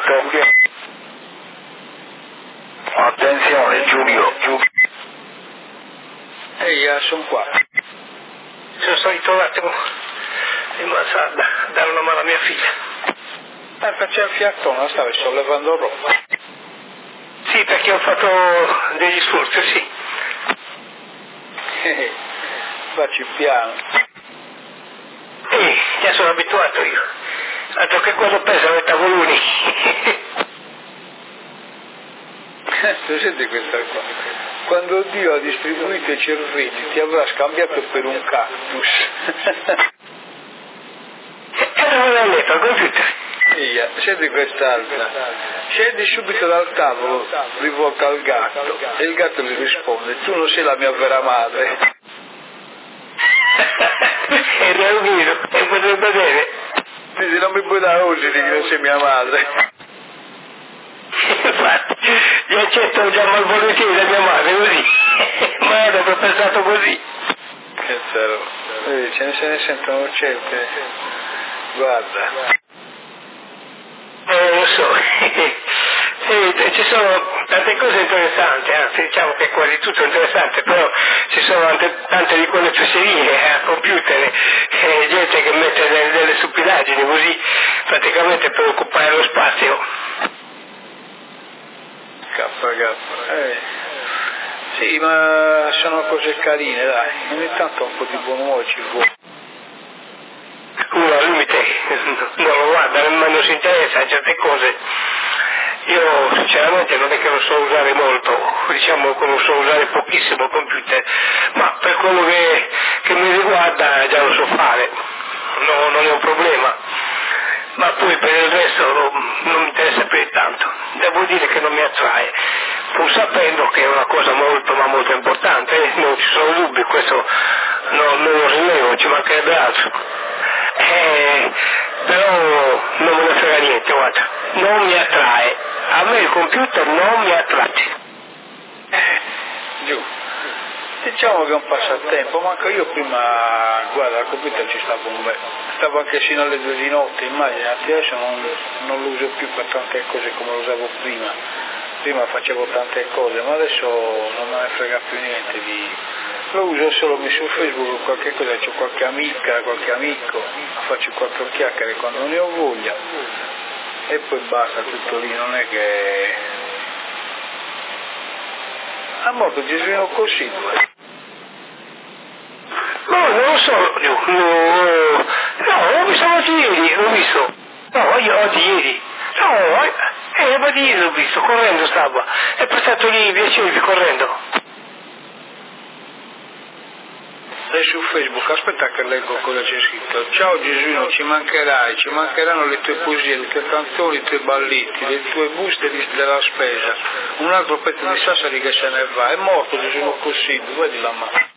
Pronto? Attenzione Giulio. Ehi, sono qua. Sono salito un attimo in mansarda a dare una mano a mia figlia. Perché il fiatone stavi sollevando roba. Sì, perché ho fatto degli sforzi, sì. Facci piano. Già sono abituato io. Altro che quando pesano i tavoloni. Tu senti questa qua? Quando Dio ha distribuito i cervelli ti avrà scambiato per un cactus. E non l'ho letto al computer. Via, senti quest'altra. Scendi subito dal tavolo, rivolta al gatto, e il gatto gli risponde: tu non sei la mia vera madre. E Leonino, e potrebbe bene. Dici, non mi puoi dare oggi di che non sei mia madre. Infatti, io accetto già malvolentieri da mia madre, così. Ma era proprio pensato così. Che zero. Se ne sentono certe. Guarda. Lo so. Ci sono tante cose interessanti, anzi diciamo che quasi tutto è interessante, però ci sono tante di quelle fesserie a computer, gente che mette delle stupidaggini così praticamente per occupare lo spazio. K. Sì, ma sono cose carine, dai. Ogni tanto un po' di buon umore ci vuole. Uno al limite non lo guarda, ma non si interessa a certe cose. Io sinceramente non è che lo so usare molto, diciamo che lo so usare pochissimo il computer, ma per quello che mi riguarda già lo so fare, no, non è un problema, ma poi per il resto non mi interessa più di tanto, devo dire che non mi attrae, pur sapendo che è una cosa molto ma molto importante, non ci sono dubbi, questo non lo rinnego, ci mancherebbe altro. Però non me ne frega niente, guarda, non mi attrae, a me il computer non mi attrae. Giù. Diciamo che è un passatempo, ma anche io prima, guarda, al computer ci stavo anche sino alle 2 di notte, immaginati, adesso non lo uso più per tante cose come lo usavo prima facevo tante cose, ma adesso non me ne frega più niente lo uso solo su Facebook o qualche cosa, c'ho qualche amica, qualche amico, faccio 4 chiacchiere quando ne ho voglia e poi basta, tutto lì, non è che... Ha morto Gesuino così. No, non lo so, no, l'ho visto oggi ieri, l'ho visto. No, oggi ieri. No, oggi ieri l'ho visto, correndo stava. È passato lì 10 minuti correndo. Sei su Facebook, aspetta che leggo cosa c'è scritto. Ciao Gesuino, ci mancherai, ci mancheranno le tue poesie, le tue canzoni, i tuoi balletti, le tue buste della spesa. Un altro pezzo di Sassari che se ne va. È morto Gesuino così, vedi la mano.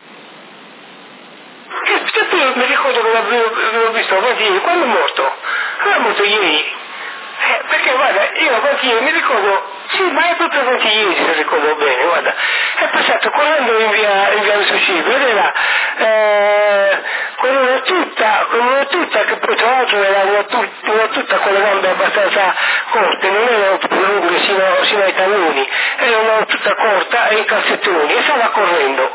Mi ricordo che l'avevo visto avanti ieri, quando è morto? È morto ieri. Perché guarda, io avanti ieri mi ricordo, sì, ma è proprio avanti ieri se ricordo bene, guarda, è passato correndo in via Vesuvio ed era con una tuta che poi tra l'altro era una tuta con le gambe abbastanza corte, non erano proprio lunghe sino ai talloni, era una tuta corta e i calzettoni e stava correndo.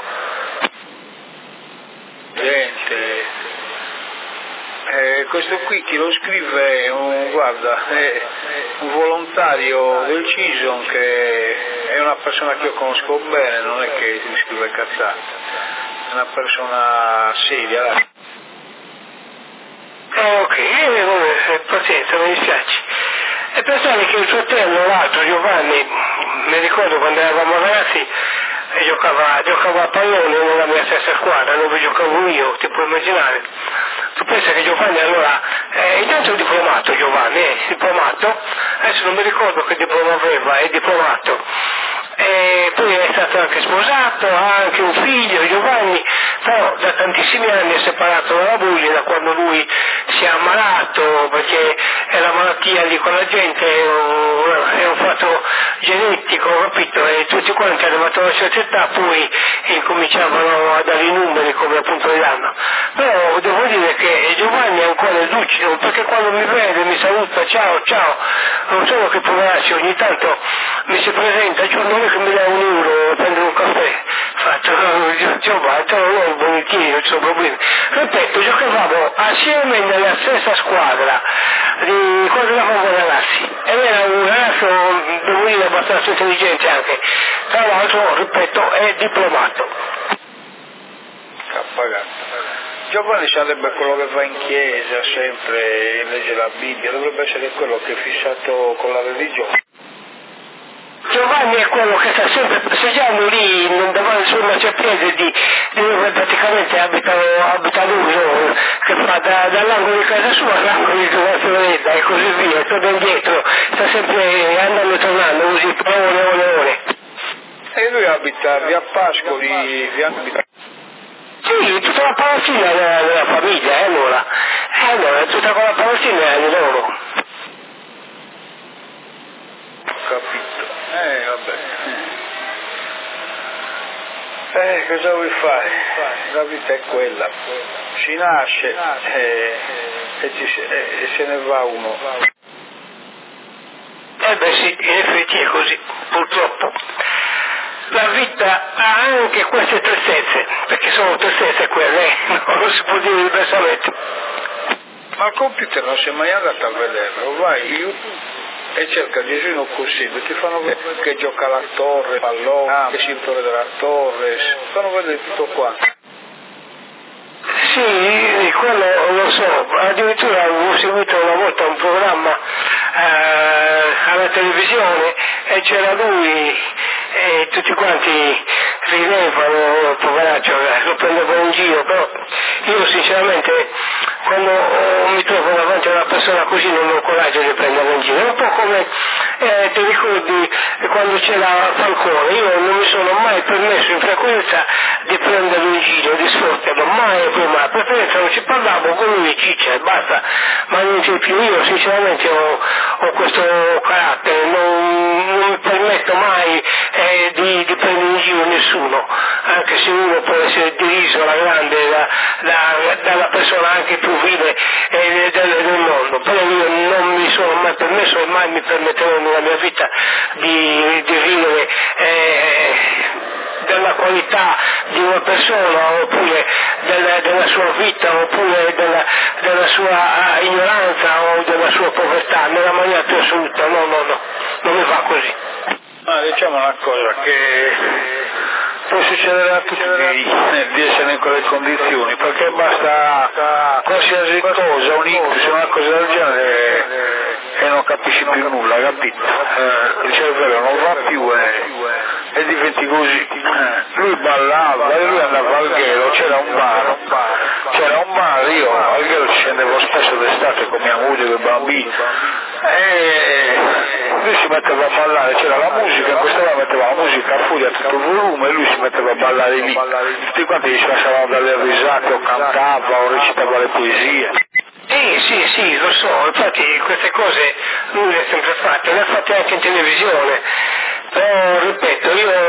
Gente, questo qui chi lo scrive è un volontario del CISON che è una persona che io conosco bene, non è che si scrive cazzate, è una persona seria. Ok, pazienza, mi dispiace. E pensare che il fratello, l'altro, Giovanni, mi ricordo quando eravamo ragazzi, giocava a pallone nella mia stessa squadra dove giocavo io, ti puoi immaginare. Tu pensa che Giovanni allora, intanto è diplomato Giovanni, diplomato, adesso non mi ricordo che diploma aveva, è diplomato. E poi è stato anche sposato, ha anche un figlio, Giovanni, però da tantissimi anni è separato dalla moglie, da quando lui si è ammalato, perché è la malattia lì con la gente, è un fatto genetico, capito? E tutti quanti arrivati a una certa età poi incominciavano a dare i numeri come appunto li danno. Però devo dire che Giovanni è ancora lucido, perché quando mi vede mi saluta, ciao, non solo che poveraccio, ogni tanto mi si presenta, giorno che mi dà €1 a prendere un caffè, faccio, Giovanni, non volentieri, non c'è problemi. Ripeto, giocavamo assieme nella stessa squadra di quando eravamo ragazzi, ed era un ragazzo, devo dire, abbastanza intelligente anche, tra l'altro, ripeto, è diplomato. Giovanni sarebbe quello che va in chiesa sempre, legge la Bibbia, dovrebbe essere quello che è fissato con la religione. Giovanni è quello che sta sempre passeggiando lì davanti sul marciapiede di dove praticamente abita lui, no? Che fa dall'angolo di casa sua all'angolo di casa Fioretta e così via, torna indietro, sta sempre andando e tornando così per ore. E lui abita via Pascoli, Sì, tutta la palazzina della famiglia, allora, tutta quella palazzina è di loro. Capito. Vabbè. Cosa vuoi fare? La vita è quella. Si nasce e se ne va uno. Beh sì, in effetti è così, purtroppo. La vita ha anche queste tristezze, perché sono tristezze quelle, non si può dire diversamente. Ma il computer non sei mai andato a vederlo, vai YouTube e cerca Gesù così, ti fanno vedere che gioca alla torre, pallone, che si intore della torre, fanno vedere tutto quanto. Sì, quello lo so, addirittura avevo seguito una volta un programma alla televisione e c'era lui e tutti quanti ridevano, poveraccio, lo prendevano in giro, però io sinceramente quando mi trovo davanti a una persona così non ho coraggio di prenderla in giro, è un po' come ti ricordi quando c'era Falcone, io non mi sono mai permesso in frequenza di prenderlo in giro, di sfotterlo, mai prima, a preferenza non ci parlavo con lui ciccia e basta, ma non c'è più. Io sinceramente ho questo carattere, non mi permetto mai di prendere in giro nessuno, anche se uno può essere deriso alla grande dalla persona anche più vile del mondo, però io non mi sono mai permesso e mai mi permetterò nella mia vita di ridere della qualità di una persona oppure della sua vita oppure della sua ignoranza o della sua povertà nella maniera più assoluta, no, non mi va così. Ma diciamo una cosa, che può succedere a tutti di essere in quelle condizioni, perché basta qualsiasi cosa, un ictus, una cosa del genere e non capisci più nulla, capito? Il cervello non va più e diventi così. Lui ballava e lui andava al Ghero, c'era un bar, io al Ghero ci scendevo spesso d'estate con mia moglie e i bambini e lui si metteva a ballare, c'era la musica, questa volta metteva la musica a furia a tutto il volume e lui si metteva a ballare lì, tutti quanti ci passavano dalle risate o cantava o recitava le poesie. Sì, lo so, infatti queste cose lui le ha sempre fatte, le ha fatte anche in televisione, però ripeto,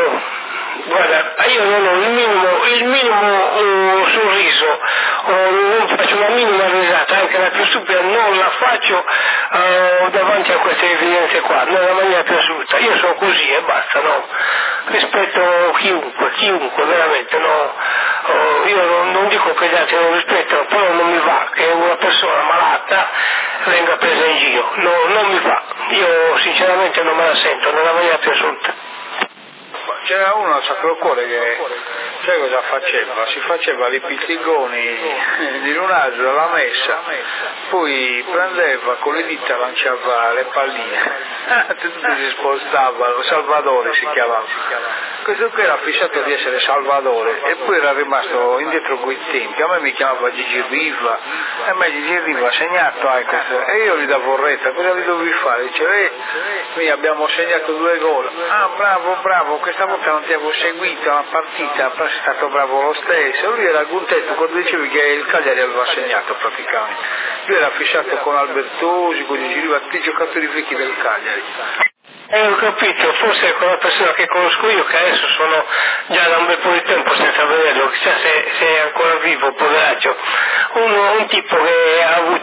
io non ho il minimo sorriso, non faccio una minima risata, anche la più stupida non la faccio davanti a queste evidenze qua, nella maniera più assoluta, io sono così e basta, no? Rispetto chiunque, veramente, no? Io non dico che gli altri non rispettano, però non mi va che una persona malata venga presa in giro, non mi va, io sinceramente non me la sento nella maniera più assoluta. C'era uno al Sacro Cuore che, sai cosa faceva? Si faceva i pizzigoni di Lunardo alla messa, poi prendeva con le dita lanciava le palline, tutti si spostavano, Salvatore si chiamava. Questo qui era fissato di essere Salvatore e poi era rimasto indietro quei tempi, a me mi chiamava Gigi Riva, e a me Gigi Riva ha segnato questo, e io gli davo retta, cosa vi dovevi fare? Dice, noi abbiamo segnato 2 gol, bravo, questa volta non ti avevo seguito la partita, però sei stato bravo lo stesso. Lui era contento quando dicevi che il Cagliari aveva segnato praticamente, lui era fissato con Albertosi, con Gigi Riva, tutti i giocatori vecchi del Cagliari. Ho capito, forse è quella persona che conosco io, che adesso sono già da un bel po' di tempo senza vederlo, chissà se è ancora vivo, poveraccio. Un tipo che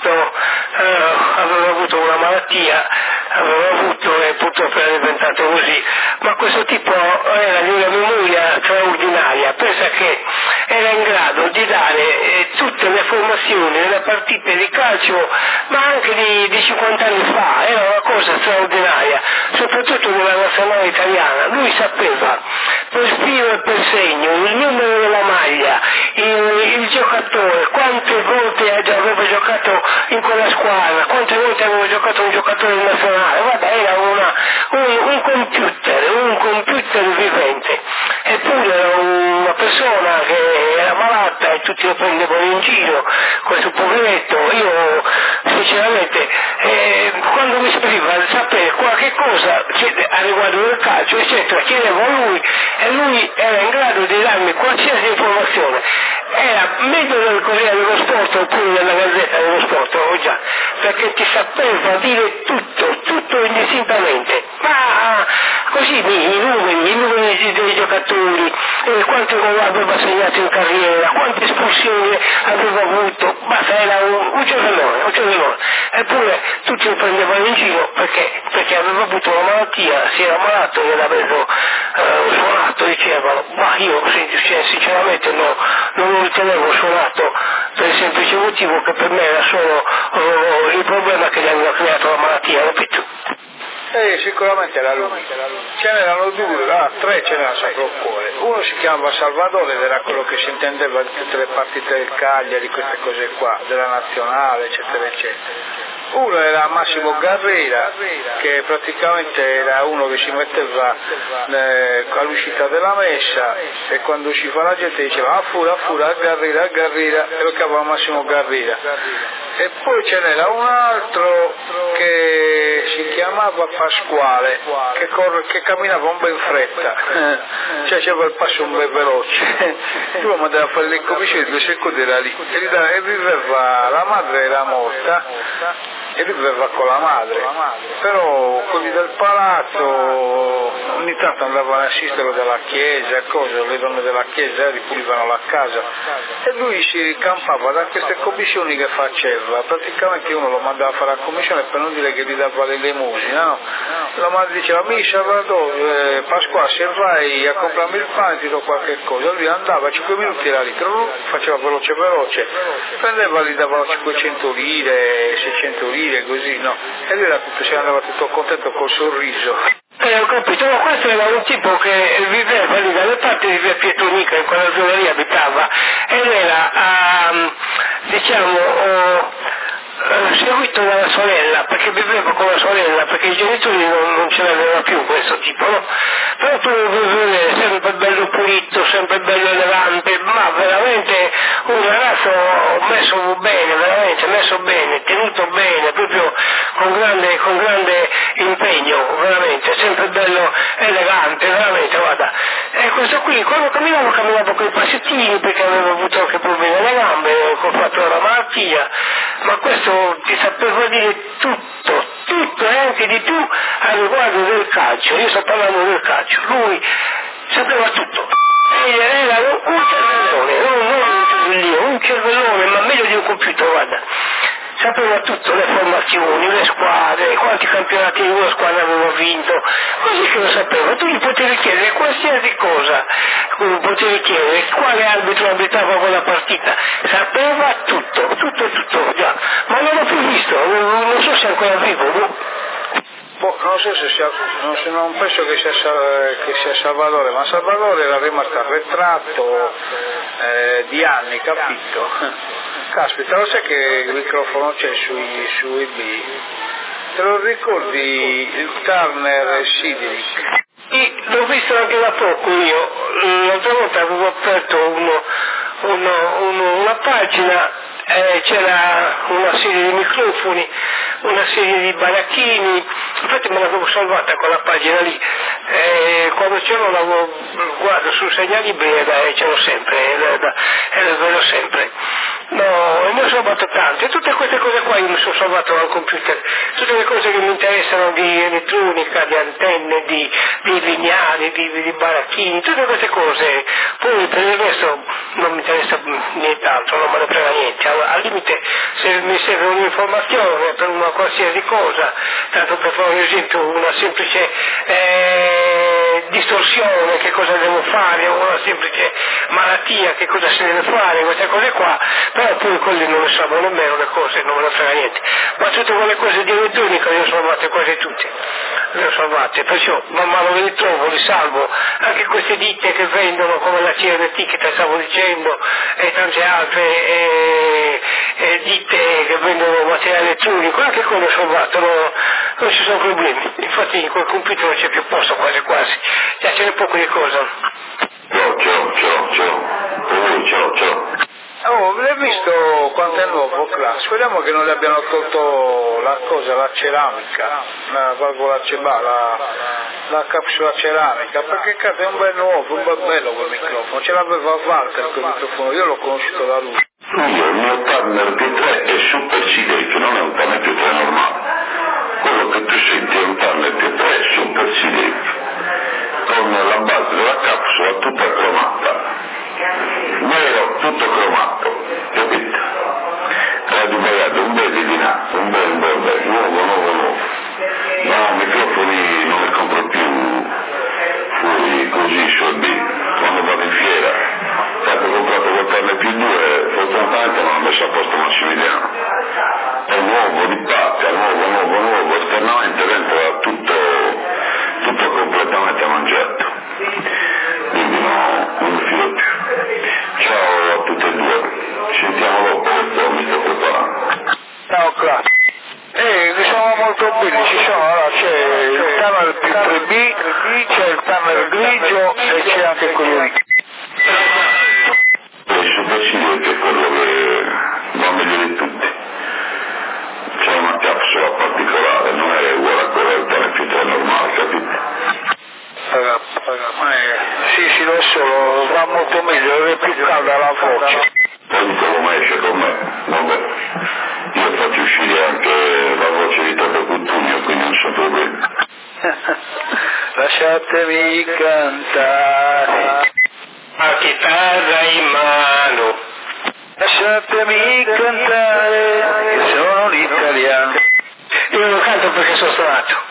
aveva avuto una malattia, e purtroppo era diventato così, ma questo tipo era di una memoria straordinaria, pensa che era in grado di dare tutte le formazioni delle partite di calcio, ma anche di 50 anni fa, era una cosa straordinaria, soprattutto nella nazionale italiana. Lui sapeva per filo e per segno il numero della maglia, il giocatore, quante volte aveva giocato in quella squadra, quante volte aveva giocato un giocatore nazionale. Guarda, era un computer vivente, eppure era una persona che era malata e tutti lo prendevano in giro, questo poveretto. Io sinceramente quando mi serviva sapere qualche cosa a riguardo del calcio eccetera, chiedevo a lui e lui era in grado di darmi qualsiasi informazione. Era meglio del Corriere dello Sport oppure della Gazzetta dello Sport, già, perché ti sapeva dire tutto indistintamente, ma così i numeri dei giocatori, quanti gol aveva segnato in carriera, quante espulsioni aveva avuto, basta, era un cervellone, eppure tutti lo prendevano in giro perché aveva avuto una malattia, si era malato, gliel'avevo suonato, dicevano, ma io sinceramente non lo ritenevo suonato per il semplice motivo che per me era solo il problema che gli aveva creato la malattia, capito? Sicuramente era lui. Ce n'erano tre ce n'era sopra il cuore. Uno si chiamava Salvatore ed era quello che si intendeva di tutte le partite del Cagliari, queste cose qua, della nazionale, eccetera, eccetera. Uno era Massimo Garrera, che praticamente era uno che si metteva all'uscita della messa e quando usciva la gente diceva affura, Garrera, e lo chiamava Massimo Garrera. E poi ce n'era un altro che si chiamava Pasquale, che camminava un bel in fretta, cioè c'era il passo un bel veloce. Lui mandava a fare le commissioni, 2 secondi era lì, e viveva, la madre era morta, e lui viveva con la madre, però quelli del palazzo ogni tanto andavano a assistere della chiesa, le donne della chiesa ripulivano la casa e lui si ricampava da queste commissioni che faceva. Praticamente uno lo mandava a fare la commissione per non dire che gli dava l'elemosina, no? La madre diceva mi Salvatore, Pasqua, se vai a comprarmi il pane ti do qualche cosa. Lui andava 5 minuti era lì, faceva veloce, prendeva, gli dava 500 lire, 600 lire, così, no? E lui si andava tutto contento col sorriso. Ho capito, ma questo era un tipo che viveva lì dalle parti di via Pietonica, in quella zona lì abitava, ed era, seguito dalla sorella, perché viveva con la sorella, perché i genitori non ce l'aveva più questo tipo, no? Però tu lo devi vedere, sempre bello pulito, sempre bello elegante, ma veramente un ragazzo messo bene, tenuto bene, proprio con grande impegno, veramente, sempre bello elegante, veramente, guarda. E questo qui, quando camminava con i passettini, perché aveva avuto anche problemi alle gambe, col fatto della malattia, ma questo ti sapeva dire tutto e anche di più a riguardo del calcio. Io sto parlando del calcio, lui sapeva tutto. Era un cervellone, un cervellone, ma meglio di un computer, guarda. Sapeva tutto, le formazioni, le squadre, quanti campionati una squadra aveva vinto, così che lo sapeva. Tu gli potevi chiedere qualsiasi cosa, potevi chiedere quale arbitro arbitrava quella partita, sapeva tutto, già. Ma non l'ho più visto, non so se è ancora vivo, non so se non penso che sia Salvatore, ma Salvatore era rimasto arretrato di anni, capito? Caspita, lo sai che il microfono c'è su IB? Te lo ricordi il Turner Sideric? L'ho visto anche da poco io, l'altra volta avevo aperto una pagina, c'era una serie di microfoni, una serie di baracchini, infatti me l'avevo salvata quella pagina lì, quando c'ero guardo sul segnalibro e ce l'ho sempre, e lo vedo sempre. No, ne ho salvato tante, tutte queste cose qua io mi sono salvato dal computer, tutte le cose che mi interessano di elettronica, di antenne, di lineari, di baracchini, tutte queste cose, poi per il resto non mi interessa nient'altro, non me ne frega niente, al limite se mi serve un'informazione per una qualsiasi cosa, tanto per fare un esempio, una semplice distorsione, che cosa devo fare, o una semplice malattia, che cosa si deve fare, queste cose qua, però poi quelli non le salvo nemmeno le cose, non me ne frega niente, ma tutte quelle cose di elettronica le ho salvate quasi tutte, le ho salvate, perciò man mano che li trovo li salvo, anche queste ditte che vendono come la CRT che ti stavo dicendo e tante altre ditte che vendono materiale elettronico, anche quello ho salvato, non ci sono problemi, infatti in quel computer non c'è più posto quasi, già ce n'è poco di cosa. Ciao. Oh, l'hai visto quanto è nuovo, Cla? Speriamo che non le abbiano tolto la ceramica, la valvola la capsula ceramica, perché cazzo è un bel nuovo, un bel bello quel microfono, ce l'aveva Walter quel microfono, io l'ho conosciuto da lui. Il mio Turner P3 è Super CD, che non è un Turner P3 normale. Quello che tu senti è un Turner P3 Super CD, con la base della capsula tutta cromata. Nero, tutto cromato, capito? Radio Bagato, un bel di là, un bel, nuovo. No, microfoni non li compro più fuori così su B, quando vado in fiera. Infatti ho comprato quel Turner P2, fortunatamente non ho messo a posto Massimiliano. È nuovo, di pacca, nuovo, esternamente dentro era tutto completamente mangiato. Quindi no, non mi fido più. Ciao a tutte e due, ci sentiamo dopo, mi sto preparando. Ciao Cla. Diciamo molto bene, c'è il Turner P3B, c'è il Turner grigio e c'è anche quello lì. Il Super CD è quello che va meglio di tutti. C'è una capsula particolare, non è uguale a quella del Turner P3 normale, capito? Sì, lo so, va molto meglio, è più calda la voce. Poi come esce con me, vabbè. Io faccio uscire anche la voce di Toto Cutugno, quindi non so problemi. Lasciatemi cantare, A chitarra in mano, lasciatemi cantare, che sono l'italiano. io non canto perché sono suonato.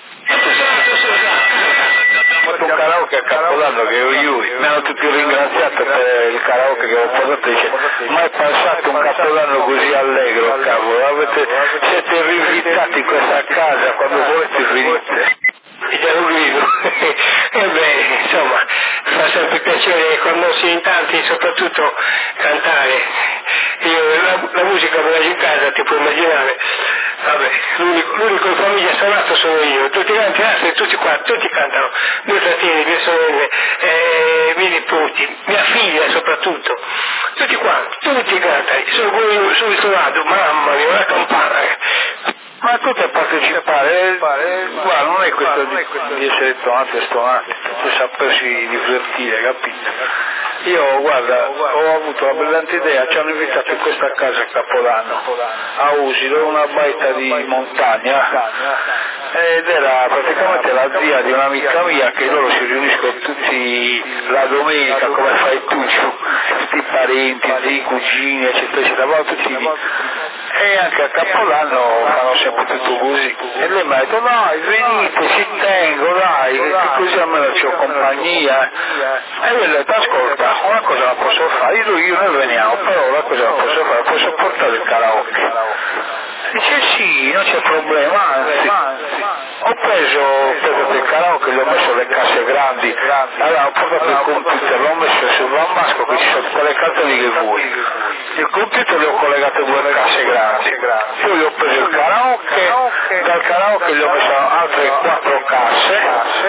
Un karaoke a Capodanno che io mi hanno tutti ringraziato per il karaoke che ho portato, dice mai passato un Capodanno così allegro, cavolo, siete rivisitati in questa casa, quando volete venite. Già lo grido. E beh, insomma, fa sempre piacere quando si è in tanti, soprattutto cantare. Io la musica me la in casa, ti puoi immaginare. Vabbè, l'unico in famiglia suonato sono io, tutti gli altri, tutti cantano, miei fratelli, mie sorelle, miei nipoti, mia figlia soprattutto, tutti cantano, sono suonato, mamma mia, una campana. Ma tu per partecipare, guarda, non è questo di essere stonati, tu sapersi divertire, capito? Io, guarda, ho avuto la brillante idea, ci hanno invitato in questa casa a Capodanno, a Usilo, una baita di montagna, ed era praticamente la zia di un'amica mia, che loro si riuniscono tutti la domenica, come fai tu, tutti i parenti, zii, cugini, eccetera, vanno tutti lì. E anche a Capodanno fanno sempre tutto così. E lei mi ha detto, dai, venite, ci tengo, dai, che così almeno c'ho compagnia. E io gli ho detto, ascolta, una cosa la posso fare, io noi veniamo, però una cosa la posso fare, posso portare il karaoke. Dice sì, non c'è problema, anzi, ho preso il karaoke, gli ho messo le casse grandi, allora ho portato il computer, l'ho messo sul bambasco che ci sono tutte le canzoni che vuoi, il computer le ho collegato due casse grandi, io gli ho preso il karaoke, dal karaoke gli ho messo altre 4 casse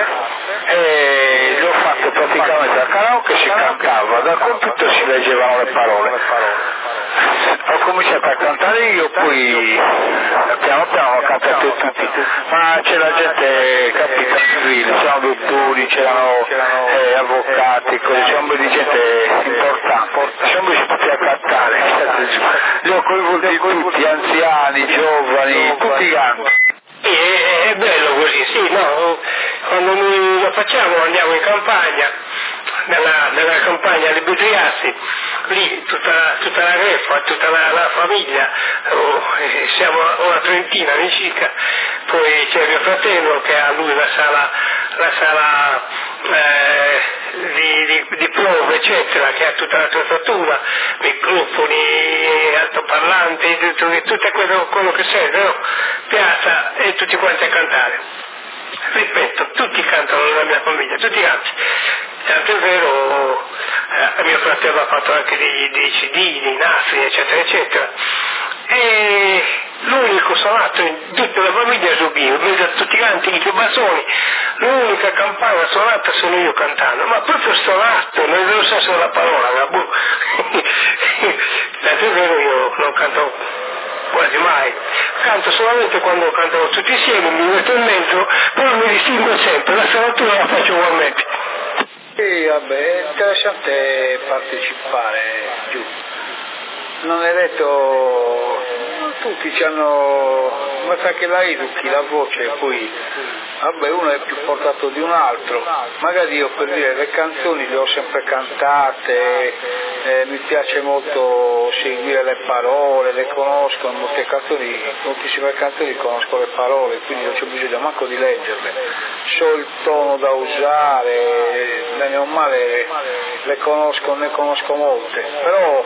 e gli ho fatto praticamente al karaoke si cantava, dal computer si leggevano le parole. Ho cominciato a cantare io, poi piano piano ho cantato tutti, ma c'è la gente, capita, civile, c'erano dottori, c'erano avvocati, c'era un po' di gente importante, siamo riusciti a cantare, li ho coinvolti tutti, anziani, giovani, tutti canti. È bello così, sì, no? Quando noi lo facciamo andiamo in campagna, nella campagna di Budriassi, lì tutta la greffa, tutta la famiglia, siamo una trentina all'incirca, poi c'è mio fratello che ha lui la sala di prove eccetera, che ha tutta l'attrezzatura, microfoni, altoparlanti, tutto quello che serve, no? Piazza e tutti quanti a cantare. Ripeto, tutti cantano nella mia famiglia, tutti canti. Tanto è vero, mio fratello ha fatto anche dei CD, dei nastri, eccetera, eccetera. E l'unico suonato in tutta la famiglia è Zubino, in mezzo a tutti i canti, i bassoni, l'unica campana suonata sono io cantando, ma proprio suonato, non lo senso della parola, tanto è vero, io non canto quasi mai, canto solamente quando cantano tutti insieme, mi metto in mezzo, però mi distingo sempre, la suonatura la faccio ugualmente. Sì, vabbè, è interessante partecipare giù. Non è detto, tutti hanno, ma sa che la educhi, la voce, poi, vabbè, uno è più portato di un altro, magari io per dire le canzoni le ho sempre cantate, mi piace molto seguire le parole, le conosco, moltissime canzoni conosco le parole, quindi non c'è bisogno manco di leggerle, so il tono da usare, bene o male ne conosco molte, però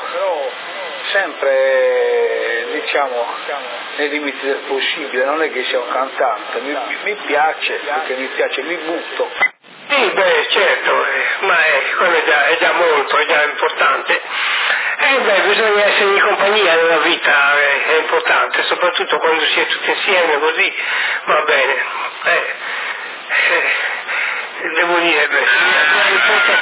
sempre diciamo nei limiti del possibile, non è che sia un cantante, mi piace, perché mi piace, mi butto. Sì, beh, certo, ma quello è già molto, è già importante. Bisogna essere in compagnia nella vita, è importante, soprattutto quando si è tutti insieme così, va bene. Devo dire, mio nipote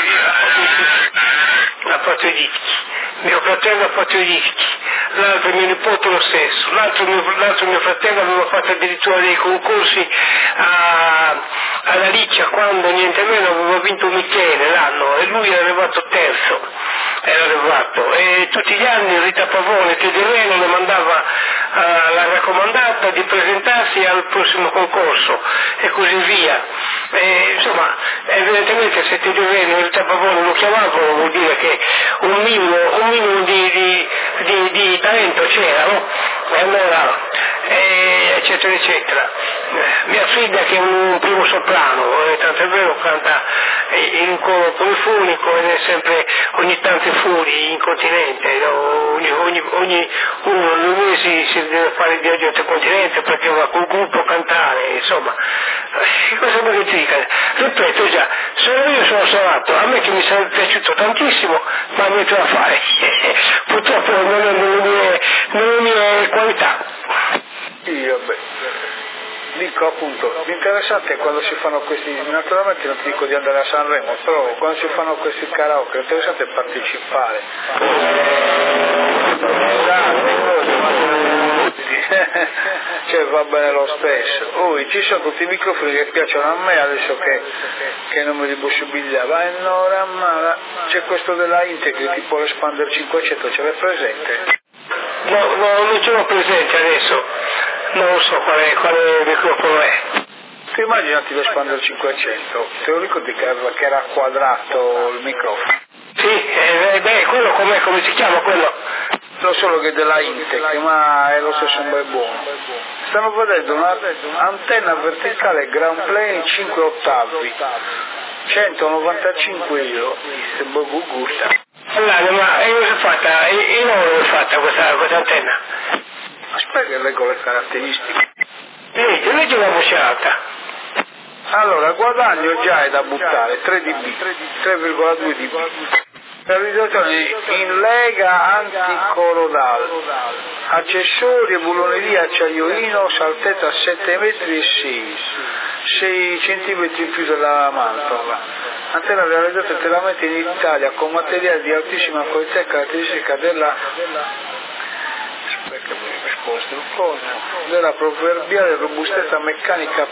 ha fatto i dischi, mio fratello ha fatto i dischi, l'altro mio nipote lo stesso, l'altro mio fratello aveva fatto addirittura dei concorsi alla Riccia quando niente meno aveva vinto Michele l'anno e lui era arrivato terzo. E tutti gli anni Rita Pavone che di Reno le mandava la raccomandata di presentarsi al prossimo concorso e così via. Insomma, evidentemente se Tedio Reno e Rita Pavone lo chiamavano vuol dire che un minimo di talento c'era, no? E allora, eccetera eccetera. Mia figlia che è un primo soprano, tanto è vero, canta in un coro polifonico ed è sempre ogni tanto fuori in continente, ogni 2 mesi si deve fare il viaggio intercontinente perché va col gruppo a cantare, insomma, cosa vuoi che ti dica? Ripeto già, solo io sono suonato, a me che mi sarebbe piaciuto tantissimo, ma niente da fare, purtroppo non è le mie qualità. Sì, vabbè. Dico appunto, l'interessante è quando si fanno questi, naturalmente non ti dico di andare a Sanremo, però quando si fanno questi karaoke l'interessante è partecipare. Cioè va bene lo stesso. Ci sono tutti i microfoni che piacciono a me adesso che non me li posso bigliare. C'è questo della Integri tipo l'Expander 500, ce l'hai presente? No, non ce l'ho presente adesso, non lo so quale microfono è. Tu immaginati l'Expander 500, te lo ricordi che era quadrato il microfono? Sì, quello come si chiama quello? So solo che è della Intec, ma è lo stesso un bel buono. Stiamo vedendo un'antenna verticale Grand Plane 5 ottavi, 195 euro, è buon gusto. Allora, ma io non l'ho fatta questa antenna. Aspetta che leggo le caratteristiche. Leggi una voce alta. Allora, guadagno già è da buttare, 3 dB, 3,2 dB. Realizzazione in lega anticorodal, accessori e bulloneria acciaioino, altezza 7 metri e 6 centimetri in più della mantola. antenna realizzata interamente in Italia con materiali di altissima qualità e caratteristica della proverbiale robustezza meccanica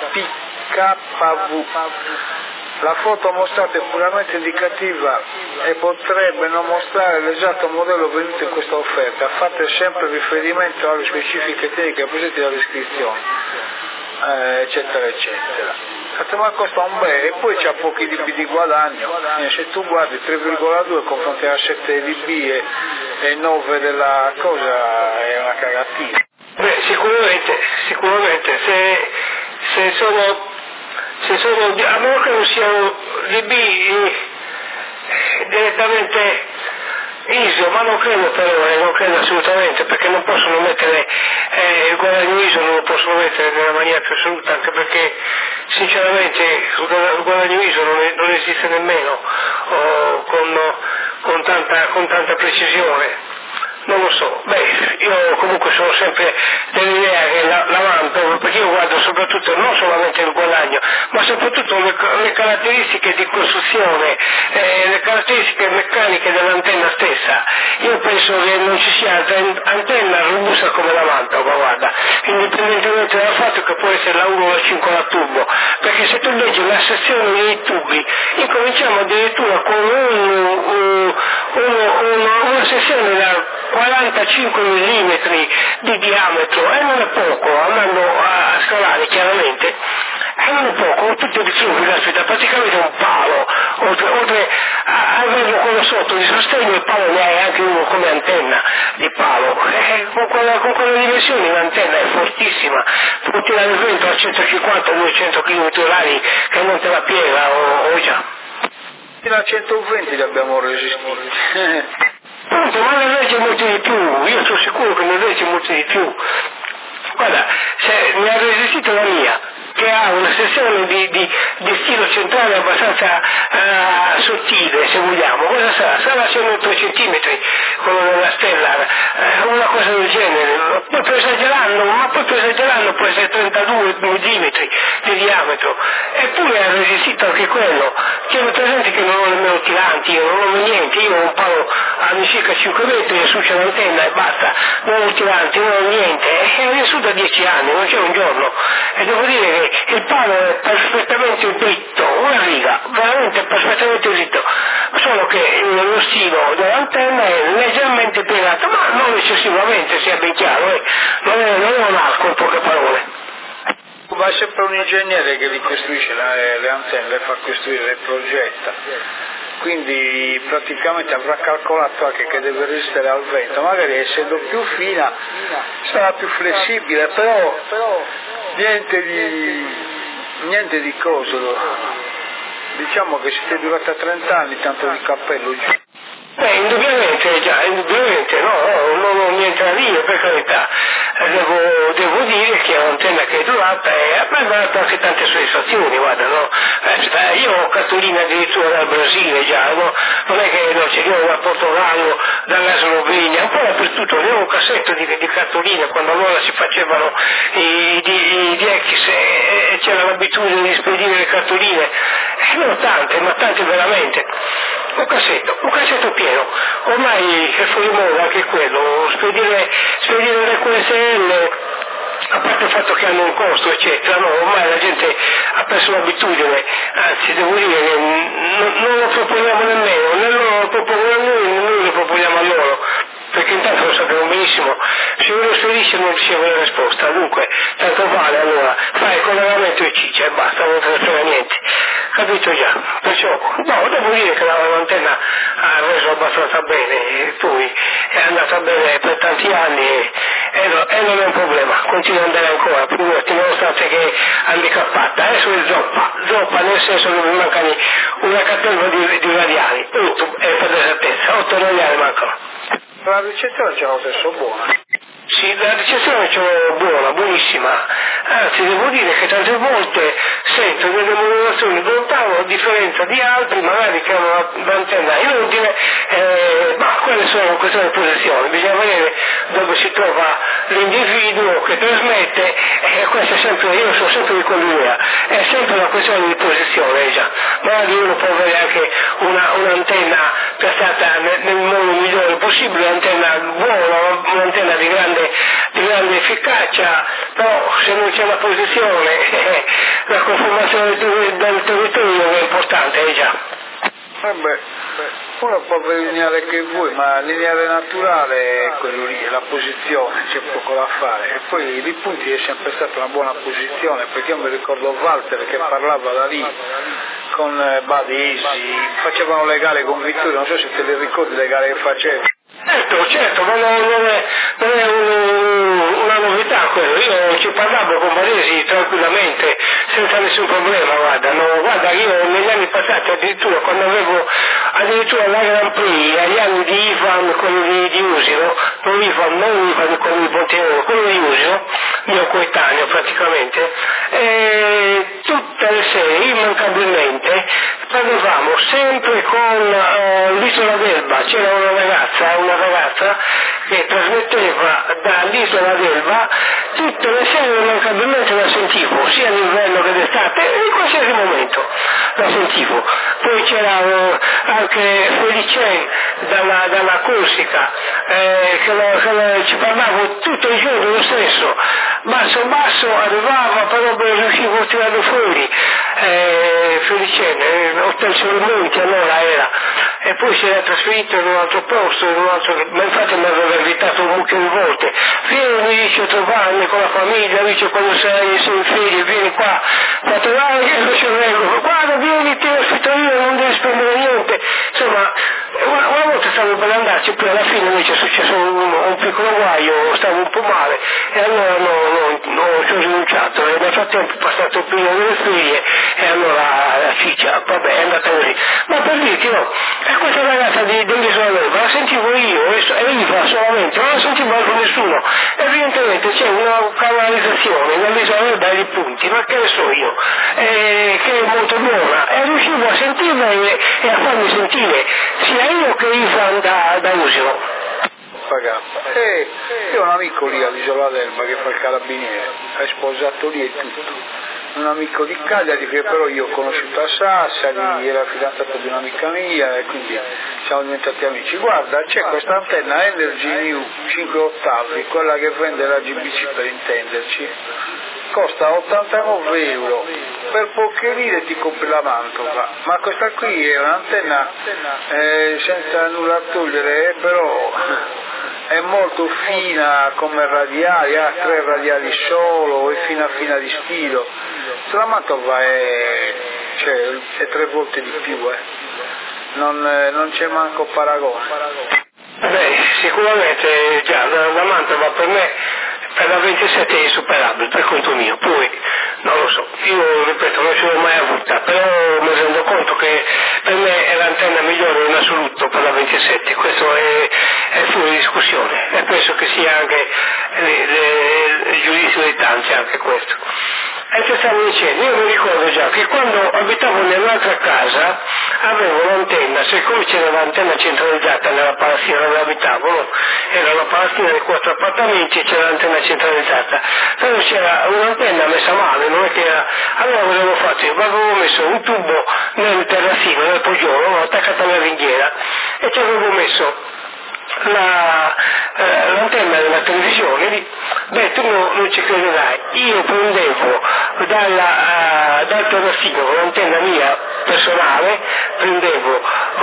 PKV. La foto mostrata è puramente indicativa e potrebbe non mostrare l'esatto modello venuto in questa offerta, fate sempre riferimento alle specifiche tecniche presenti dalle iscrizioni, eccetera eccetera. Ma costa un bel, e poi c'ha pochi dB di guadagno, se tu guardi 3,2 confronti a 7 dB e 9 della cosa è una cagatina. Beh, sicuramente, se sono a meno che non siano dB direttamente ISO, ma non credo non credo assolutamente, perché non possono mettere il guadagno ISO, non lo possono mettere nella maniera più assoluta, anche perché sinceramente il guadagno ISO non esiste nemmeno con tanta precisione. Non lo so, io comunque sono sempre dell'idea che la Manto, perché io guardo soprattutto non solamente il guadagno, ma soprattutto le caratteristiche di costruzione, le caratteristiche meccaniche dell'antenna stessa. Io penso che non ci sia antenna robusta come la Manto, ma guarda, indipendentemente dal fatto che può essere la 1 o la 5 la tubo, perché se tu leggi la sezione dei tubi, incominciamo addirittura con una sezione da 45 mm di diametro, e non è poco, andando a scalare chiaramente, e non è poco, tutto di più, caspita, praticamente un palo, oltre a averlo quello sotto di sostegno, il palo ne hai anche uno come antenna di palo, con quelle dimensioni l'antenna è fortissima, può tirare il vento a 150-200 km/h che non te la piega o già. Fino a 120 li abbiamo resistiti. Punto, ma ne regge molti di più, io sono sicuro che ne regge molti di più. Guarda, se ne ha resistito la mia, che ha una sezione di stilo centrale abbastanza sottile, se vogliamo, cosa sarà? Sarà 103 centimetri, quello della Stellar, una cosa del genere, proprio esagerando può essere 32 millimetri di diametro, eppure ha resistito anche quello. Tieni presente che non ho nemmeno tiranti, io non ho niente, io ho un palo all'incirca 5 metri, assuccio l'antenna e basta, non ho tiranti, non ho niente, è nessuno da 10 anni, non c'è un giorno, e devo dire che il palo è perfettamente dritto, una riga, veramente perfettamente dritto, solo che lo stilo dell'antenna è leggermente piegato, ma non eccessivamente, sia ben chiaro, non è un arco, in poche parole. Va sempre un ingegnere che li costruisce le antenne, le fa costruire, le progetta, quindi praticamente avrà calcolato anche che deve resistere al vento, magari essendo più fina sarà più flessibile, però niente di coso, diciamo che siete durata 30 anni, tanto di cappello giù. Indubbiamente, no, non ho niente da dire, per carità. Devo dire che è un'antenna che è durata e mi ha dato anche tante soddisfazioni, guarda, no? Io ho cartoline addirittura dal Brasile già, no? Non è che non ce li ho dal Portogallo, dalla Slovenia, un po' dappertutto, avevo un cassetto di cartoline quando allora si facevano i DX e c'era l'abitudine di spedire le cartoline, ne ho tante, ma tante veramente. Un cassetto pieno, ormai è fuori moda anche quello, spedire le QSL, a parte il fatto che hanno un costo eccetera, no, ormai la gente ha preso l'abitudine, anzi devo dire che non lo proponiamo nemmeno, né loro lo propongono a noi, né noi lo proponiamo a loro, perché intanto lo sappiamo benissimo, se uno spedisce non riceve la risposta, dunque tanto vale, allora fai il collegamento e ciccia e basta, non te ne frega niente, capito già, perciò no, devo dire che l'antenna ha reso abbastanza bene, e poi è andata bene per tanti anni e non è un problema, continua ad andare ancora, nonostante che è handicappata, adesso è zoppa nel senso che mi mancano una catena di radiali, 8 per l'esattezza, 8 radiali mancano. La ricezione c'è lo stesso buona. Sì, la ricezione c'è buona, buonissima, anzi devo dire che tante volte sento delle modulazioni lontano a differenza di altri magari che hanno l'antenna inutile, ma quelle sono questioni di posizione, bisogna vedere dove si trova l'individuo che trasmette, e questo è sempre, io sono sempre di quell'idea, è sempre una questione di posizione già, magari uno può avere anche un'antenna piazzata nel modo migliore possibile, un'antenna buona, un'antenna di grande efficacia, però se non c'è la posizione, la conformazione del territorio è importante già. Uno può lineare che vuoi, ma lineare naturale è quello lì, è la posizione, c'è poco da fare. E poi i punti è sempre stata una buona posizione, perché io mi ricordo Walter che parlava da lì con Badesi, facevano le gare con Vittorio, non so se te le ricordi le gare che facevi. Certo, ma non è una novità quello, io ci parlavo con Badesi tranquillamente, senza nessun problema, guarda, io negli anni passati addirittura quando avevo la Grand Prix, agli anni di Ivan, quello di Usino, non Ivan quello di Ponteoro, quello di Usino, mio coetaneo praticamente, tutte le sere immancabilmente parlavamo sempre con l'Isola d'Elba, c'era una ragazza che trasmetteva dall'Isola d'Elba tutte le sere immancabilmente la sentivo, sia d'inverno che d'estate, in qualsiasi momento la sentivo. Poi c'era anche Felicien dalla Corsica, che ci parlavo tutto il giorno lo stesso, basso arrivava, però riuscivo a tirarlo fuori. Felicien, Hotel Sormonti allora era, e poi si era trasferito in un altro posto, ma infatti mi aveva invitato un mucchio di volte. Vieni, dice, a trovarmi con la famiglia, dice, quando sei in ferie, vieni qua, fatto e lo cervello, guarda, vieni, ti ospito io, non devi spendere niente. Insomma, una volta stavo per andarci, poi alla fine invece è successo un piccolo guaio, stavo un po' male, e allora ci ho rinunciato, e nel frattempo è passato il periodo delle ferie, e allora la ciccia, vabbè, è andata così. Ma per dirti, no, e questa ragazza dell'Isola d'Elba la sentivo io, e Iva solamente, non la sentivo anche nessuno. Evidentemente c'è una canalizzazione nell'Isola d'Elba dei punti, ma che ne so io, che è molto buona, e riuscivo a sentirla e a farmi sentire sia io che Iva da Usino. Io ho un amico lì all'Isola d'Elba che fa il carabiniere, è sposato lì e tutto. Un amico di Cagliari che però io ho conosciuto a Sassari, era fidanzato di un'amica mia e quindi siamo diventati amici. Guarda, c'è questa antenna Energy New 5 ottavi, quella che vende la GBC per intenderci, costa 89 euro, per poche lire ti compri la Mantova, ma questa qui è un'antenna senza nulla a togliere, però è molto fina come radiali, ha 3 radiali solo, è fina di stilo. La Mantova è 3 volte di più, non c'è manco paragone. Beh, sicuramente già la Mantova per me per la 27 è insuperabile, per conto mio, poi non lo so, io ripeto non ce l'ho mai avuta, però mi rendo conto che per me è l'antenna migliore in assoluto per la 27, questo è fuori discussione e penso che sia anche il giudizio di tanti anche questo. E che stavo dicendo, io mi ricordo già che quando abitavo nell'altra casa avevo un'antenna, siccome c'era l'antenna centralizzata nella palazzina dove abitavo, no? Era una palazzina di 4 appartamenti e c'era l'antenna centralizzata, però c'era un'antenna messa male, non è che era, allora cosa avevo fatto? Io avevo messo un tubo nel terrazzino, nel poggiolo, attaccato alla ringhiera e ci avevo messo l'antenna della televisione lì. Beh, tu non ci crederai, io prendevo dal terrazzino con l'antenna mia personale, prendevo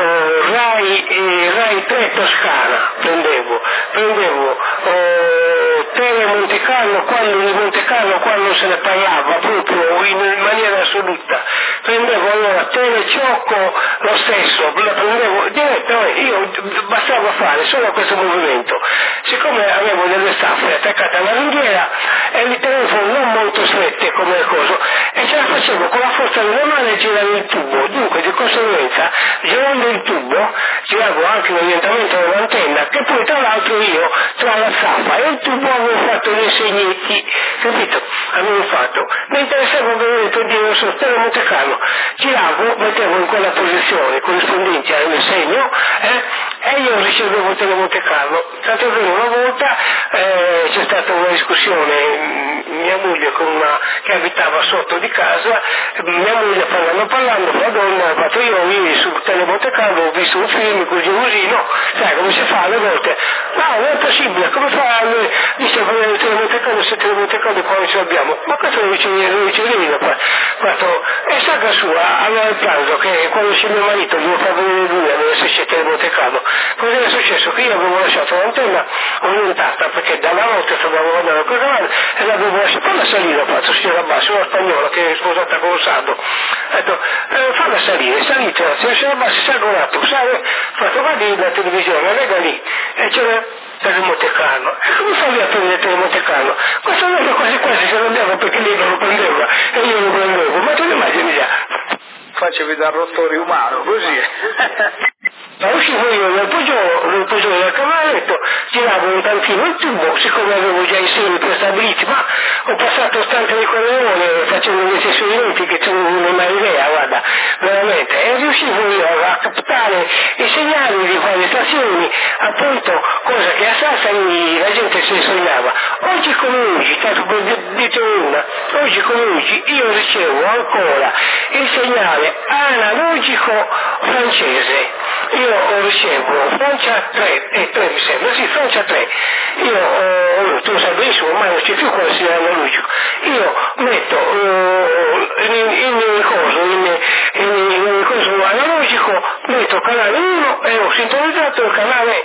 Rai 3 Toscana, prendevo Tele Monte Carlo quando se ne parlava proprio in maniera assoluta, prendevo allora Tele Ciocco lo stesso, la prendevo direttamente, io bastava fare solo questo movimento, siccome avevo delle staffe attaccate alla ringhiera e i telefoni non molto strette come il coso, e ce la facevo con la forza delle mani a girare il tubo, dunque di conseguenza girando il tubo giravo anche l'orientamento dell'antenna, che poi tra l'altro io tra la staffa e il tubo avevo fatto dei segnetti, capito? Avevo fatto, mi interessava vedere per dire un sosteno Monte Carlo, giravo, mettevo in quella posizione corrispondente al segno e io ricevevo Telemonte Carlo. Tanto è vero, una volta c'è stata una discussione, mia moglie con una che abitava sotto di casa, mia moglie parlando, madonna, ho fatto io su Telemonte Carlo, ho visto un film così, no, sai come si fa alle volte? No, non è possibile, come fa? Dice Telemonte Carlo, se Telemonte Carlo qua non ce l'abbiamo, ma questo lo dice lei, fatto, è stata sua, allora il pranzo che quando c'è mio marito devo far vedere lui, allora se c'è Telemonte Carlo, cosa è successo? Che io avevo lasciato l'antenna orientata, perché dalla notte stavamo guardando il canale e l'avevo lasciata, falla salire, ho fatto signora Bassi, una spagnola che è sposata con un sardo, ho detto, falla salire, salite, signora Bassi, salgo un attimo, sale, fatto guardi la televisione, lega lì, e c'era Telemonte Carlo, e come fa a prendere Telemonte Carlo? Questo non quasi se lo andava perché lei non lo prendeva e io lo prendevo, ma tu immagini già. Facevi da rotore umano, così. Ma uscivo io nel poggiolo del cavaletto, giravo un tantino il tubo, siccome avevo già i segni prestabiliti, ma ho passato stante di quelle ore facendo questi esperimenti che tu non hai mai idea, guarda, veramente, e riuscivo io a captare i segnali di quelle stazioni, appunto, cosa che a Sassari la gente si sognava. Oggi come oggi, tanto per dite una, oggi come oggi io ricevo ancora il segnale analogico francese. Io ricevo Francia 3, 3 mi sembra, sì, Francia 3. Tu lo sai benissimo, ormai non c'è più quello segnale analogico. Io metto in coso analogico, metto canale 1 e ho sintonizzato il canale,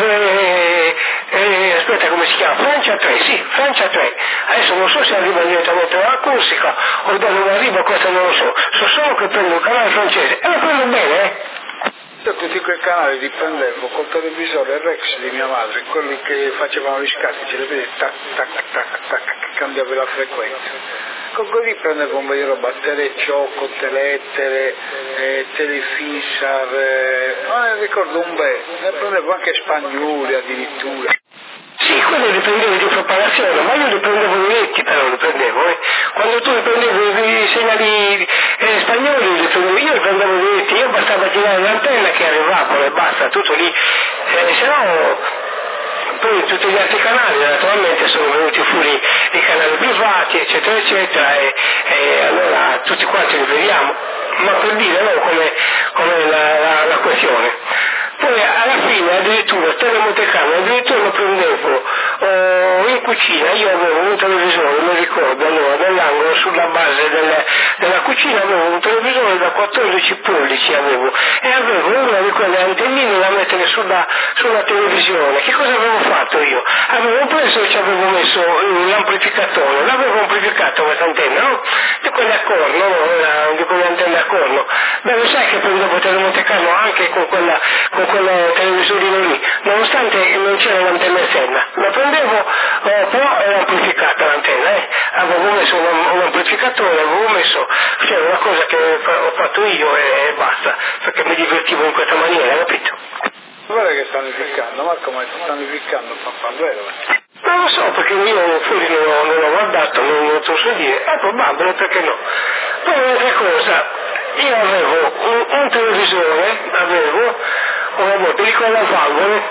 aspetta come si chiama, Francia 3, sì, Francia 3. Adesso non so se arriva direttamente dalla Corsica o da dove arriva, questo non lo so. So solo che prendo il canale francese e lo prendo bene, Io tutti quei canali li prendevo col televisore Rex di mia madre, quelli che facevano gli scatti, ce li vedi, tac, tac, tac, tac, che cambiava la frequenza. Con quelli prendevo un po' di roba, Telecioco, Telettere, Telefisar, non ne ricordo un bel, ne prendevo anche spagnoli addirittura. Sì, quello li prendevo di propagazione, ma io li prendevo diretti, però li prendevo, Quando tu li prendevi i segnali spagnoli, io li prendevo diretti, io bastava girare l'antenna che arrivava e basta, tutto lì, se no poi tutti gli altri canali naturalmente sono venuti fuori i canali privati, eccetera, eccetera, e allora tutti quanti li vediamo, ma per dire no, come la questione. Poi alla fine addirittura Telemonte Carlo, addirittura lo prendevo in cucina, io avevo un televisore, mi ricordo, allora nell'angolo sulla base della cucina avevo un televisore da 14 pollici avevo, e avevo una di quelle antennine da mettere sulla televisione. Che cosa avevo fatto io? Avevo preso e ci avevo messo l'amplificatore, l'avevo amplificato questa antenna, no? Di quelle a corno, no? Di quelle antenne a corno. Beh, lo sai che prendevo Telemonte Carlo anche con quel televisorino lì, nonostante non c'era l'antenna esterna, la prendevo, però era amplificata l'antenna, avevo messo un amplificatore, c'era una cosa che ho fatto io e basta, perché mi divertivo in questa maniera, capito? Guarda che stanno ficcando, Marco, ma stanno ficcando pappagallo. Non lo so, perché io fuori non l'ho guardato, non lo so dire, è probabile, perché no. Poi un'altra cosa, io avevo un televisore, una volta di quella valvole,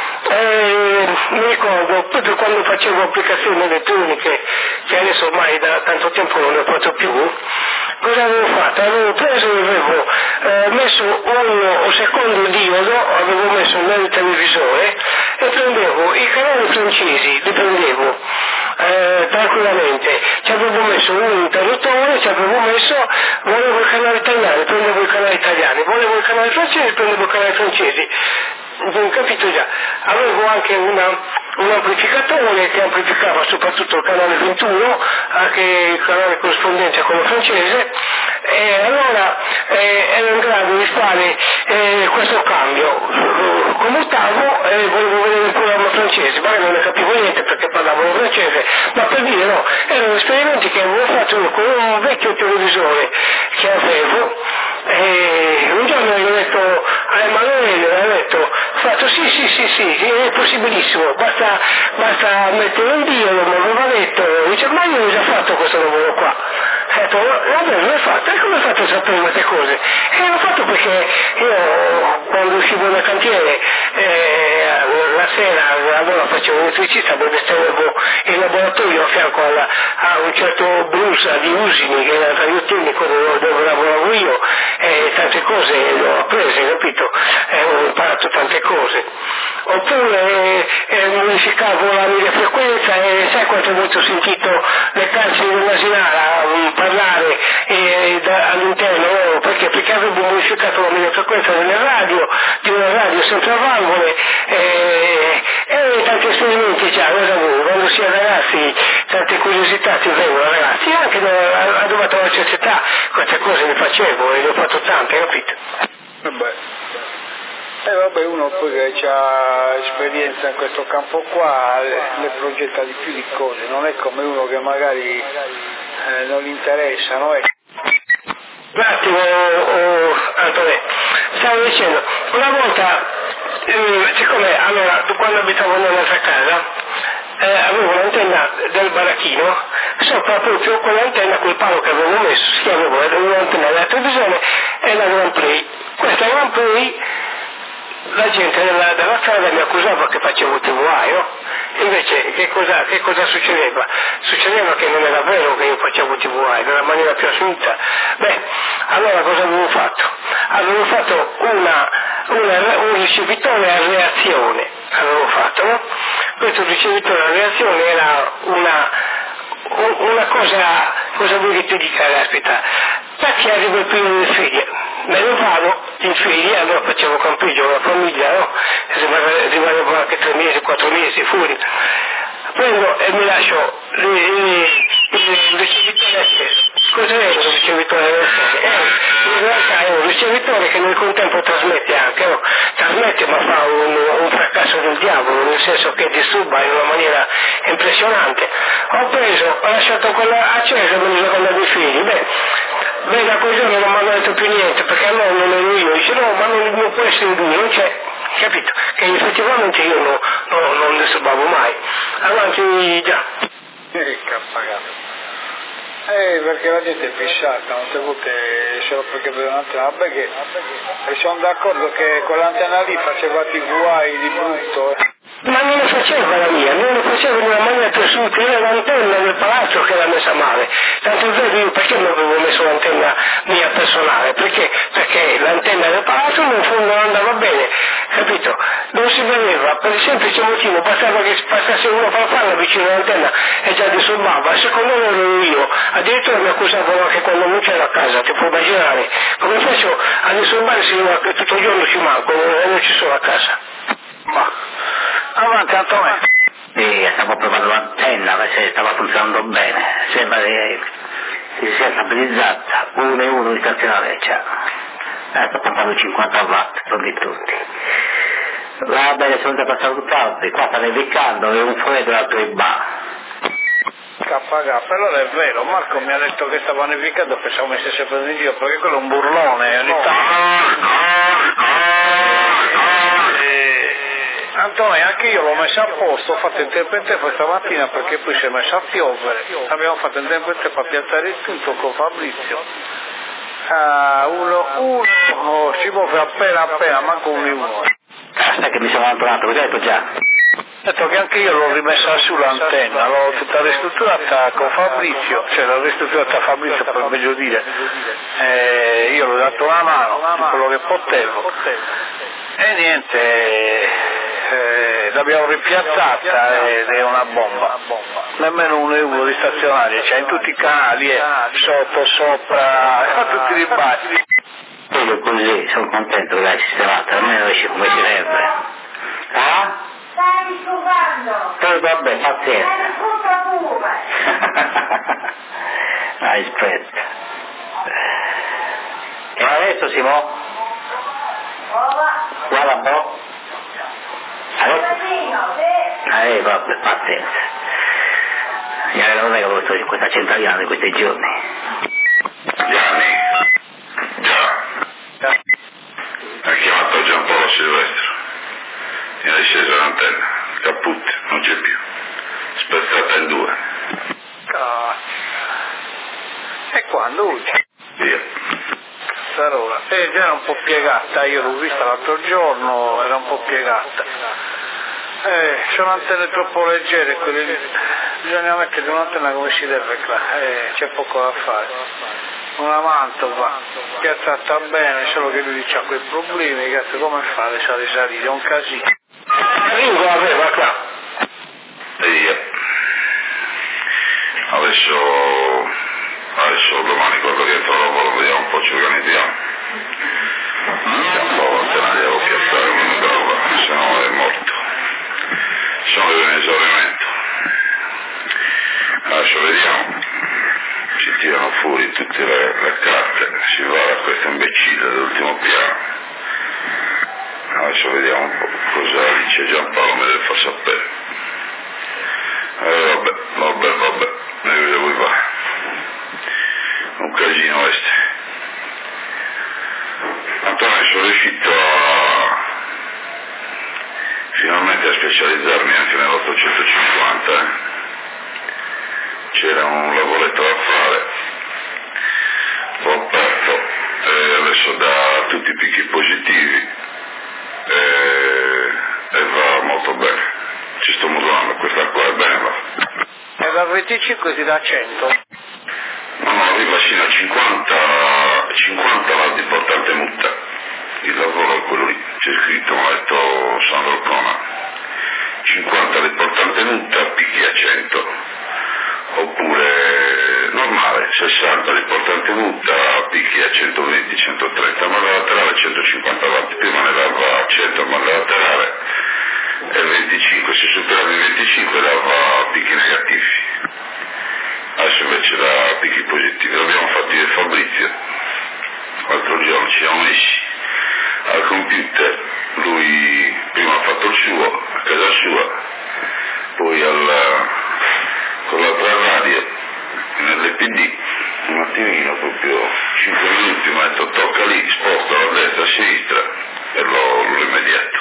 mi ricordo proprio quando facevo applicazioni elettroniche, che adesso ormai da tanto tempo non ne ho fatto più, cosa avevo fatto? Avevo preso e avevo messo un secondo diodo, avevo messo nel televisore e prendevo i canali francesi, li prendevo tranquillamente, ci avevo messo un interruttore, volevo il canale italiano, prendevo i canali italiani, volevo il canale francese, prendevo i canali francesi. Capito già, avevo anche un amplificatore che amplificava soprattutto il canale 21, anche il canale corrispondente a quello francese, e allora ero in grado di fare questo cambio, commutavo e volevo vedere il programma francese, magari non ne capivo niente perché parlavano francese, ma per dire no, erano esperimenti che avevo fatto io con un vecchio televisore che avevo, e un giorno gli ho detto a Emanuele, fatto sì, è possibilissimo, basta mettere un diodo, mi aveva detto, dice ma io ho già fatto questo lavoro qua, ho detto l'ho fatto, e come ho fatto a sapere queste cose? E l'ho fatto perché io quando uscivo dal cantiere la sera, allora facevo elettricista, poi tenevo il laboratorio a fianco a un certo Brusa di Usini, che era radiotecnico dove lavoravo io, e tante cose le ho apprese, capito? Ho imparato tante cose. Oppure modificavo la mia frequenza e sai quante volte ho sentito le calze dell'asinara parlare all'interno, perché avevo modificato la mia frequenza delle radio, di una radio senza valvole, e tanti esperimenti già, quando si è ragazzi, tante curiosità ti vengono ragazzi, anche a dove la società, queste cose le facevo e le ho fatto tante, capito? Vabbè, uno poi che ha esperienza in questo campo qua le progetta di più di cose, non è come uno che magari non gli interessa, no? Un attimo, Antonio, stavo dicendo, una volta, siccome allora quando abitavo nell'altra casa, avevo l'antenna del baracchino, sopra proprio quell'antenna, quel palo che avevo messo, si chiamava un'antenna della televisione e la Grand Prix. Questa Grand Prix, la gente della strada mi accusava che facevo TVA, no? Invece che cosa succedeva? Succedeva che non era vero che io facevo TVA, nella maniera più assoluta. Allora cosa avevo fatto? Avevo fatto un ricevitore a reazione, avevo fatto, no? Questo ricevitore a reazione era una cosa vuoi che ti dica, aspetta, perché arrivo il primo di ferie, me ne vado in ferie, allora facevo campeggio con la famiglia, no? Rimanevo anche 3 mesi, 4 mesi fuori, prendo e mi lascio il ricevitore acceso. Cos'è un ricevitore acceso? In realtà è un ricevitore che nel contempo trasmette anche, no? Trasmette ma fa un fracasso del diavolo, nel senso che disturba in una maniera impressionante. Ho lasciato quella accesa e me ne sono andato i figli. Da quel giorno non mi hanno detto più niente, perché allora non ero io. Dice no, ma non può essere lui, non c'è. Capito? Che effettivamente io non disturbavo mai. Avanti già. Capagato. Perché la gente è pisciata, non si può solo perché vede un'antenna, vabbè che sono d'accordo che quell'antenna lì faceva TVA di brutto. Ma non lo faceva la mia, non lo faceva in una maniera più assoluta, era l'antenna del palazzo che l'ha messa male. Tanto è vero io perché non avevo messo l'antenna mia personale? Perché l'antenna del palazzo non andava bene, capito? Non si vedeva, per il semplice motivo, bastava che passasse una farfalla vicino all'antenna e già disturbava, secondo me ero io, addirittura mi accusavano anche quando non c'era a casa, ti puoi immaginare, come faccio a disturbare se io tutto il giorno ci manco e non ci sono a casa? Avanti Antonio. Stavo provando l'antenna, stava funzionando bene, sembra che si sia stabilizzata, 1,1 di stazione vecchia, sto puntando 50 watt, per tutti. Va bene, sono già passato tutt'altro, qua sta nevicando, è un freddo e l'altro è ba. Allora è vero, Marco mi ha detto che stava nevicando, pensavo mi stesse prendendo in giro, perché quello è un burlone, ogni Antonio, anche io l'ho messa a posto, ho fatto il tempo questa mattina perché poi si è messa a piovere, abbiamo fatto il tempo per piantare il tutto con Fabrizio. Uno si muove appena, manco uno. Sai che mi sono allontanato, l'ho detto già. Ho detto che anche io l'ho rimessa sull'antenna, l'ho tutta ristrutturata con Fabrizio, cioè l'ho ristrutturata a Fabrizio per meglio dire, io l'ho dato una mano, quello che potevo, e niente, l'abbiamo ripiazzata ed è una bomba, nemmeno un euro di stazionaria, cioè in tutti i canali, sotto, sopra, a tutti i ribassi. Io così sono contento che l'hai sistemata, almeno esce come si deve. Ah? Stai scopando! Vabbè, pazienza. Stai frutta pure! Aspetta. E adesso Simo? Guarda un po'. Adesso? Vabbè, pazienza. Non è che ho visto questa centralina di questi giorni. Gianni. Già. Ha chiamato Giampaolo Silvestro. Mi ha sceso l'antenna, caput, non c'è più, spezzata in 2. E quando? Via. Sarola. Era un po' piegata, io l'ho vista l'altro giorno, era un po' piegata. Sono antenne troppo leggere, bisogna mettere un'antenna come si deve qua, c'è poco da fare. Una Mantova, piazzata bene, solo che lui ha quei problemi, cazzo, come fare a risalire? È un casino. Ringo aveva qua. Adesso domani quando rientro al lavoro vediamo un po', ci organizziamo. Vediamo un po' se la devo piazzare una roba, se no è morto. Sono in esaurimento. Adesso vediamo. Si tirano fuori tutte le carte, si va da questa imbecille dell'ultimo piano. Adesso vediamo un po' cosa dice Giampaolo, mi deve far sapere. Vabbè, io devo fare. Un casino questo. Antonio, sono riuscito finalmente a specializzarmi anche nell'850. C'era un lavoretto da fare, l'ho aperto e adesso dà tutti i picchi positivi e va molto bene. Ci sto modulando, questa qua è bene, va. E da 25 si dà 100? No, arriva fino a 50 va di importante multa. Il lavoro è quello lì, c'è scritto, mi ha detto Sandro Cona. 50 di importante multa, picchi a 100. Oppure normale, 60 di importante multa, picchi a 120, 130, ma laterale 150 watt, prima ne dava 100 ma laterale e 25, se superava i 25 dava picchi negativi. Adesso invece da picchi positivi. L'abbiamo fatto io e Fabrizio, l'altro giorno ci siamo messi al computer, lui prima ha fatto il suo, a casa sua, poi con l'altra radio, nell'EPD, un attimino, proprio 5 minuti, mi ha detto tocca lì, sposta a destra, a sinistra e l'ho immediato.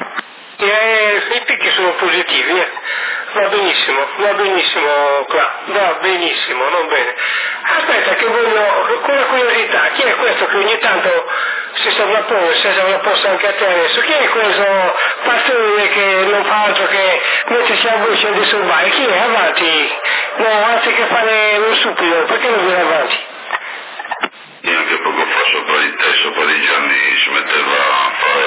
I picchi sono positivi, va benissimo qua, va benissimo, non bene. Aspetta che voglio, con la curiosità, chi è questo che ogni tanto si sovrapposta anche a te adesso? Chi è questo pastore che non fa altro che mettersi a voce e disturbare? Chi è? Avanti! No, anziché fare lo stupido, perché non viene avanti? Io anche poco fa sopra di te, sopra di Gianni, si metteva a fare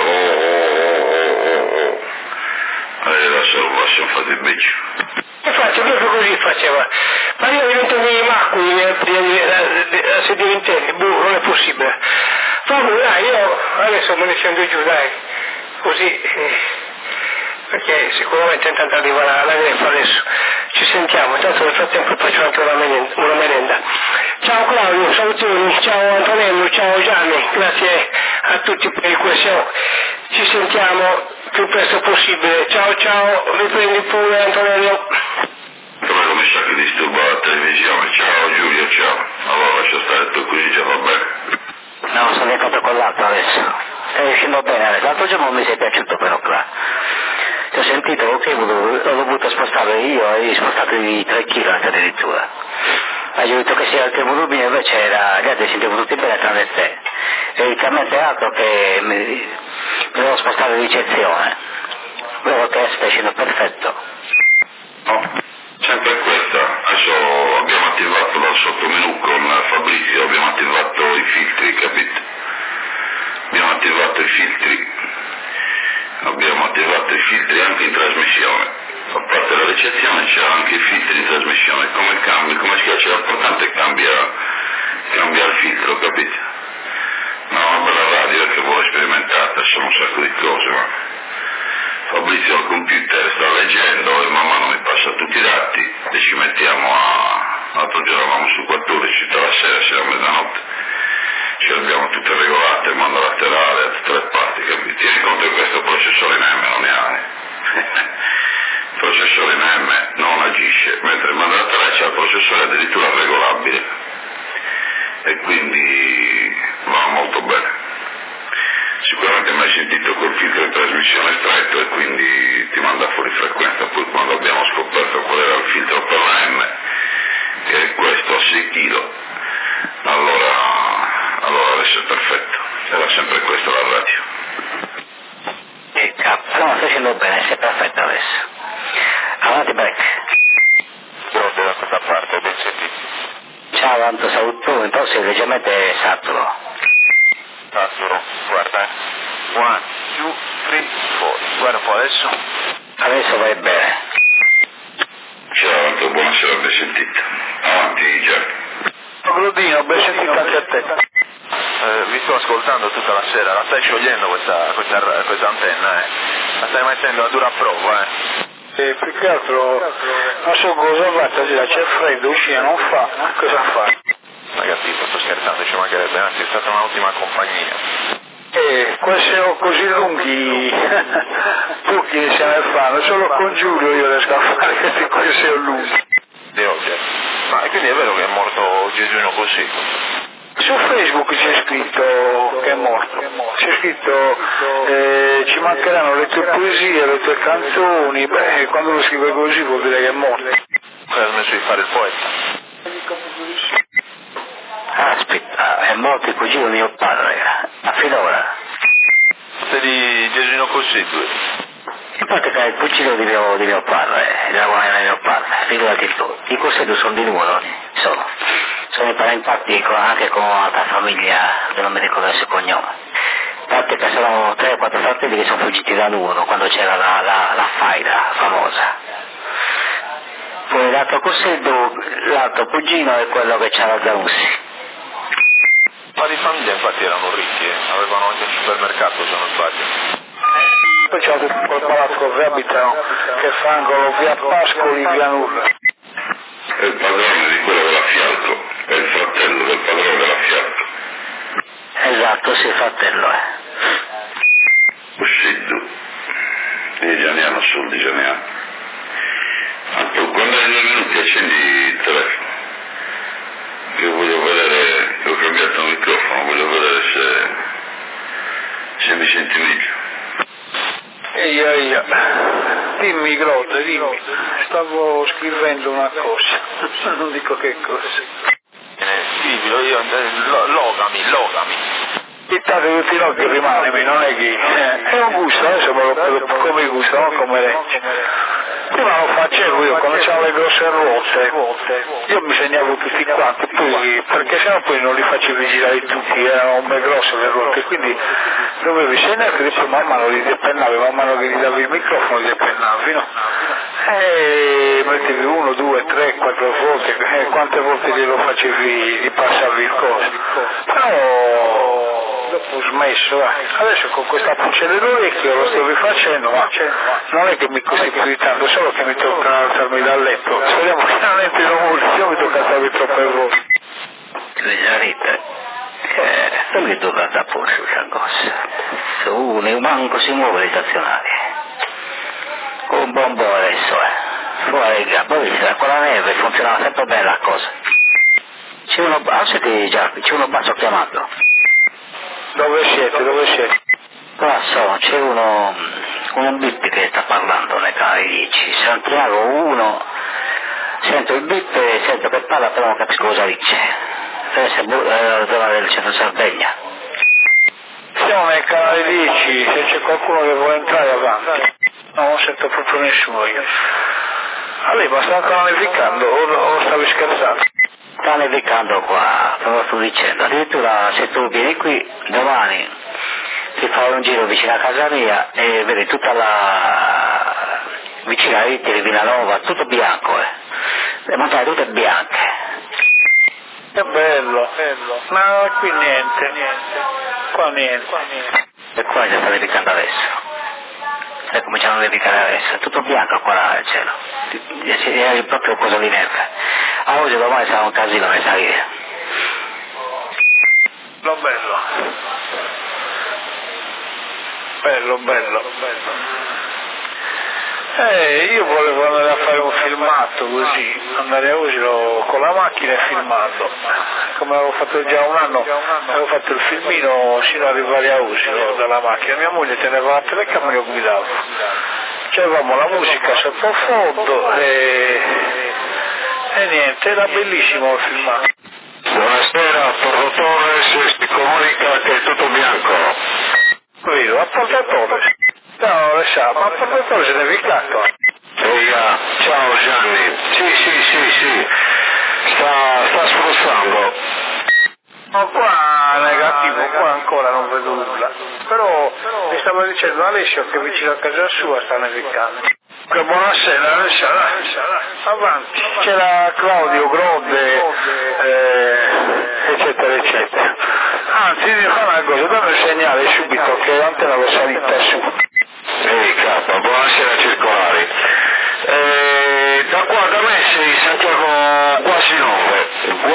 oh. Adesso lo lasciamo fare il beccio. Infatti proprio così faceva. Ma io divento dei maculi se diventerli, non è possibile. Vabbè, dai, io adesso me ne scendo giù, dai, così, perché sicuramente intanto arriva la greffa adesso. Ci sentiamo, intanto nel frattempo faccio anche una merenda. Ciao Claudio, salutini, ciao Antonello, ciao Gianni, grazie a tutti per il quesito. Ci sentiamo più presto possibile. Ciao, riprendi pure Antonello. Come comincia che disturba la televisione? Ciao Giulio, ciao. Allora lascia stare tu così già va bene. No, sono d'accordo con l'altro adesso. Stai riuscendo bene adesso. L'altro giorno mi sei piaciuto però qua. Ti ho sentito che ho dovuto spostare io, hai spostato i 3 kg anche addirittura. Hai detto che sia il tuo volumine, invece gli altri si sono tutti bene tranne te. E inizialmente altro che mi devo spostare ricezione. Vedo che stai scendo perfetto. No, sempre questa. Adesso abbiamo attivato dal sottomenu con Fabrizio, abbiamo attivato i filtri, capito? Abbiamo attivato i filtri anche in trasmissione. A parte la ricezione c'è anche i filtri in trasmissione. Come schiaccia l'importante cambia il filtro, capito? No, una bella radio che vuole sperimentare, sono un sacco di cose, ma Fabrizio al computer sta leggendo e man mano mi passa tutti i dati e ci mettiamo l'altro giorno eravamo su 14 tutta la sera, sino a mezzanotte, ce le abbiamo tutte regolate, il mando laterale a tutte le parti, capito? Tieni conto che questo processore in M non ne ha, il processore in M non agisce, mentre il mando laterale c'è il processore addirittura regolabile e quindi va molto bene. Sicuramente mi hai sentito col filtro di trasmissione stretto e quindi ti manda fuori frequenza. Poi quando abbiamo scoperto qual era il filtro per la M, che è questo a 6 kg, allora adesso è perfetto. Era sempre questa la radio. Stiamo facendo bene, sei perfetto adesso. Avanti break. Pronto da questa parte, ben sentito. Ciao Anto, saluto, in posto leggermente saturo. Saturo, guarda. 1, 2, 3, 4. Guarda un po' adesso. Adesso vai bene. Ciao Anto, buonasera, ben sentito. Avanti Giacomo. Glodino, ben sentito anche a te. Vi sto ascoltando tutta la sera, la stai sciogliendo questa antenna, eh? La stai mettendo a dura prova, E più che altro non so cosa va, c'è freddo, uscire non fa, cosa fa? Negativo, sto scherzando, ci mancherebbe, anzi è stata un'ottima compagnia. E questi sono così lunghi, pochi ne se ne fanno, solo con Giulio io riesco a fare questi cose sono lunghi. Di oggi. Ma quindi è vero che è morto Gesù così? Su Facebook c'è scritto che è morto, c'è scritto ci mancheranno le tue poesie, le tue canzoni, beh quando lo scrive così vuol dire che è morto. Hai smesso di fare il poeta? Aspetta, è morto il cugino di mio padre, a finora. Sei di Gesù così, tu? In pratica il cugino di mio padre, della guardia di mio padre, figurati tu, i Cosedu sono di numero, sono i parenti anche con un'altra famiglia che non mi ricordo il suo cognome. Infatti che sono 3 o 4 fratelli che sono fuggiti da Nuoro quando c'era la faida famosa. Poi l'altro Cosedu, l'altro cugino è quello che c'era da Zanussi. Ma di famiglia infatti erano ricchi, avevano anche un supermercato se non sbaglio. Poi c'è quel palazzo dove abitano che fa angolo via Pascoli, via Nulla. È il padrone di quello della Fialco, è il fratello del padrone della Fialco. Esatto, sì, fratello è. Uscito. E già ne hanno soldi, già ne hanno. Anche quando hai 2 minuti accendi il telefono. Che voglio vedere, ho cambiato il microfono, voglio vedere se mi senti meglio. Eia, dimmi Grotte, dimmi, stavo scrivendo una cosa, non dico che cosa. Scrivilo io, logami. Pittate tutti gli occhi, rimanemi, non è che... è un gusto, adesso me lo prendo come gusto, non come legge. Prima lo facevo io, quando c'erano le grosse ruote, io mi segnavo tutti quanti, poi, perché sennò poi non li facevi girare tutti, erano un bel grosso le ruote, quindi dovevi segnarti, poi man mano li depennavi, man mano che gli davi il microfono li depennavi, no? E mettevi 1, 2, 3, 4 volte, quante volte glielo facevi, gli passavi il coso. Però dopo ho smesso, adesso con questa puccia dell'orecchio lo sto rifacendo, ma non è che mi costi più di tanto, solo che mi tocca alzarmi dal letto, speriamo finalmente non io mi tocca alzarmi troppe volte. Venerita, non mi tocca da posto questa cosa, su un manco si muove le stazionali, un bombo adesso, fuori il gabbo, con la neve funzionava sempre bene la cosa. C'è uno basso chiamato. Dove siete? Qua c'è un bip che sta parlando nei canali 10, Santiago 1, sento il bip e sento che parla però non capisco cosa dice, deve essere la zona del centro Sardegna. Siamo nel canale 10, se c'è qualcuno che vuole entrare avanti, non sento proprio nessuno io. Allora, ma sta ancora nevicando o stavi scherzando? Sta nevicando qua, te lo sto dicendo, addirittura se tu vieni qui domani ti fai un giro vicino a casa mia e vedi tutta vicino a Ritti di Villanova, tutto bianco, le montagne tutte bianche. Che bello, ma qui niente, qua niente. E qua già sta nevicando adesso. Sta cominciando a nevicare adesso, è tutto bianco qua nel cielo, è proprio cosa di neve. A oggi domani sarà un casino per salire. Bello. Io volevo andare a fare un filmato così, andare a Osilo con la macchina e filmarlo. Come avevo fatto già un anno, avevo fatto il filmino sino ad arrivare a Osilo dalla macchina. Mia moglie teneva la telecamera e io guidavo. C'avevamo la musica sottofondo e niente, era bellissimo il filmato. Buonasera, Porto Torres, si comunica che è tutto bianco. portatore. Ciao Alessandro, ma il portatore se n'è nevicato. Ciao Gianni, sì, sta spruzzando. Ma qua negativo, qua ancora non vedo nulla. Però mi stava dicendo Alessio che vicino a casa sua sta nevicando. Che buonasera Alessandro, avanti. C'era Claudio Grodde, eccetera eccetera. Anzi, mi fa una cosa, dammi un segnale subito che l'antenna va salita su. Ehi K, buonasera circolari. Da qua da me si sentiamo quasi 9,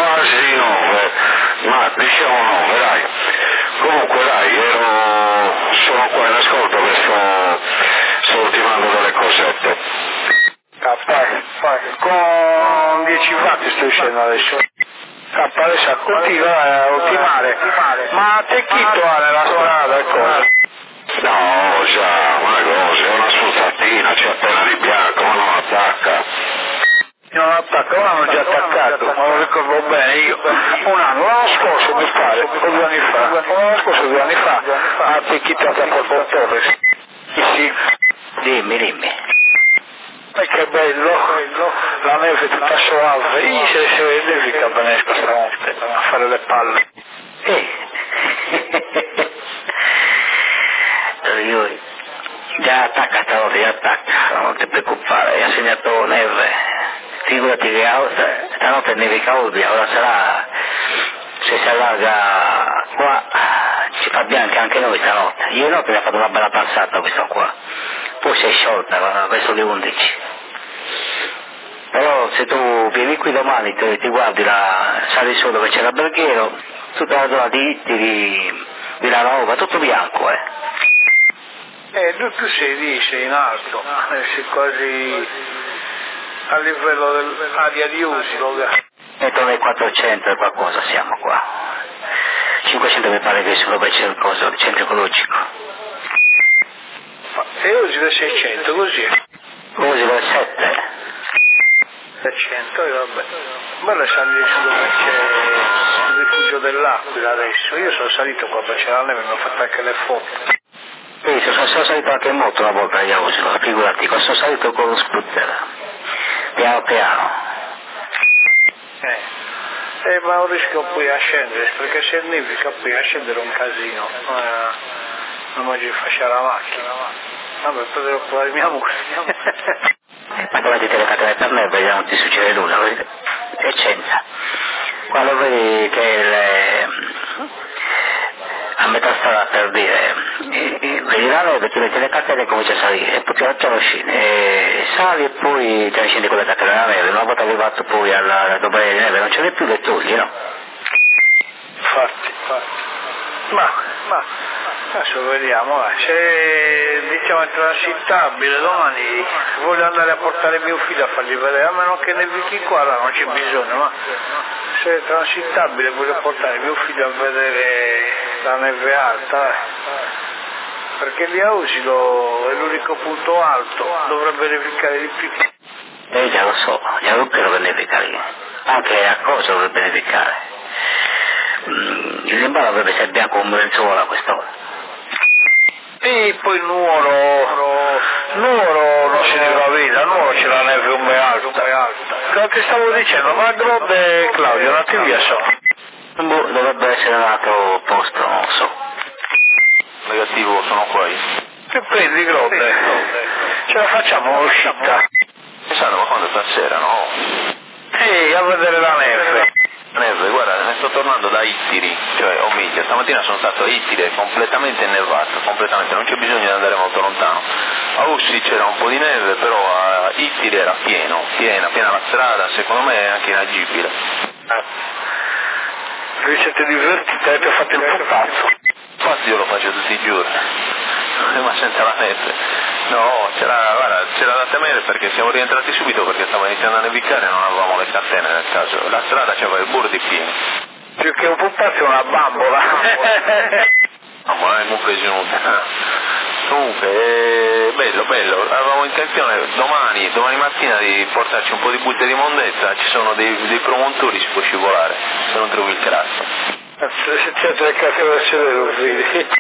ma diciamo 9 dai. Comunque dai, sono qua in ascolto che sto ultimando delle cosette. Con 10 watt sto uscendo adesso. Adesso continua a ultimare. Ma te chi tu ha nella strada cosa? No, già, ma cosa, è una spruzzatina, c'è appena di bianco, ma non attacca. Non attacca, ma hanno già attaccato, ma lo ricordo bene io. Un anno, l'anno scorso mi pare, o 2 anni fa, l'anno scorso 2 anni fa, ha attaccato a Porto Torres. Sì. Dimmi. E che bello, la neve è tutta suave, se vede che cabanesco stanotte, a fare le palle. Ya attacca stanotte, ya attacca, non ti preoccupare, ha segnato neve. Figurati che stanotte nevica oggi, ora sarà, se si allarga qua, ci fa bianca anche noi stanotte. Ieri notte mi ha fatto una bella passata questo qua, poi si è sciolta verso le 11. Però se tu vieni qui domani, ti guardi sali su dove c'è l'alberghiero, tutta la zona di Villanova, tutto bianco, Tu sei in alto, sei quasi a livello dell'area di Usilo. Intorno ai 400 e qualcosa siamo qua. 500 mi pare che sono dove c'è il centro ecologico. E Usilo è 600, così? Usilo è 7. 600, e vabbè. Bello salire su dove c'è il rifugio dell'Aquila adesso. Io sono salito quando c'era la neve, mi ho fatto anche le foto. Sì, sono salito anche in moto una volta a Usilo, figurati, sono salito con lo scooter. Piano piano. Ma non rischio poi a scendere, perché se nevica poi a scendere è un casino. Non mi faccio la macchina. Vabbè, potrò provare mia moglie. Ma come ti telecamere per me, vedi, non ti succede nulla, è senza. Quando vedi che a metà strada, per dire, vedi la neve, ti metti le catene e cominci a salire, e poi ti facciamo scendere, sali e poi te ne scendi con le catene della neve, una volta arrivato poi dove la neve non ce n'è più, le togli, no? Infatti. Ma adesso vediamo, se diciamo è transitabile, domani voglio andare a portare mio figlio a fargli vedere, a meno che nevichi qua, là non c'è bisogno, ma se è transitabile voglio portare mio figlio a vedere la neve alta, perché lì a Usilo è l'unico punto alto, dovrebbe nevicare di più. Già lo so, già lo credo che nevica lì, anche a cosa dovrebbe nevicare. Il Zimbabwe dovrebbe essere bianco come lenzuola a quest'ora. E poi Nuoro non si deve avere, a Nuoro c'è la neve un po' alta. Quello che stavo dicendo, ma Grodde Claudio, non ti via so. Dovrebbe essere un altro posto, non so. Negativo, sono qua io. Che prendi Grodde? Ce la facciamo un'uscita? Sanno, ma quando stasera, no? A vedere la neve. Neve, guarda, ne sto tornando da Ittiri, cioè, o meglio, stamattina sono stato a Ittiri, è completamente innevato, completamente, non c'è bisogno di andare molto lontano. A Ussi c'era un po' di neve, però a Ittiri era piena la strada, secondo me è anche inagibile. Vi siete divertiti, avete fatto il pupazzo? Infatti io lo faccio tutti i giorni, ma senza la neve. No, c'era da temere perché siamo rientrati subito perché stava iniziando a nevicare e non avevamo le catene nel caso. La strada c'aveva i bordi pieni. Più che un pupazzo è una bambola. No, ma non è compresi nulla. Comunque, bello. Avevamo intenzione domani mattina di portarci un po' di butte di mondezza, ci sono dei promontori, si può scivolare, se non trovi il crasso. Se ti ha cercato di vedere, lo vedi.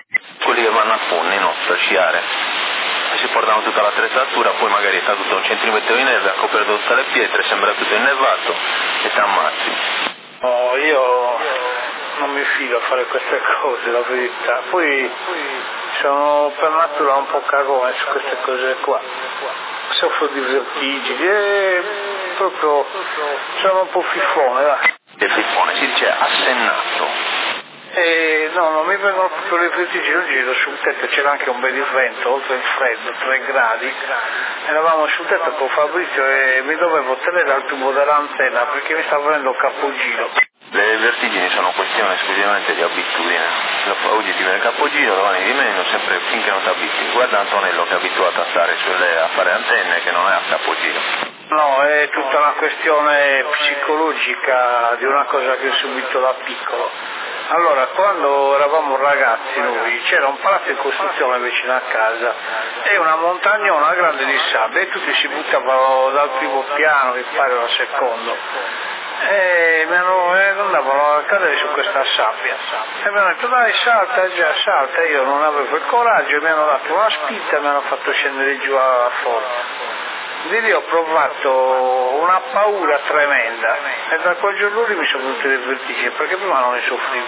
quelli che vanno a Funni, no, per sciare. Si portano tutta l'attrezzatura, poi magari sta tutto un centimetro di neve, ha coperto tutte le pietre, sembra tutto innervato e ti ammazzi. No, io non mi fido a fare queste cose, la verità. Poi sono per natura un po' cagone su queste cose qua. Soffro di vertigini e proprio sono un po' fiffone, dai. Il fiffone si dice assennato. No, non mi vengono proprio le vertigini, oggi ero sul tetto, c'era anche un bel vento, oltre il freddo, 3 gradi, eravamo sul tetto con Fabrizio e mi dovevo tenere al tubo dell'antenna perché mi stava venendo capogiro. Le vertigini sono questione esclusivamente di abitudine. Oggi ti viene capogiro, domani di meno, sempre finché non ti abitui. Guarda Antonello che è abituato a stare a fare antenne che non è a capogiro. No, è tutta una questione psicologica di una cosa che ho subito da piccolo. Allora, quando eravamo ragazzi noi, c'era un palazzo in costruzione vicino a casa e una montagnona grande di sabbia e tutti si buttavano dal primo piano, mi pare dal secondo, e andavano a cadere su questa sabbia e mi hanno detto dai salta già, salta, io non avevo il coraggio e mi hanno dato una spinta e mi hanno fatto scendere giù a forza. Di lì ho provato una paura tremenda e da quel giorno lì mi sono venute le vertigini perché prima non ne soffrivo.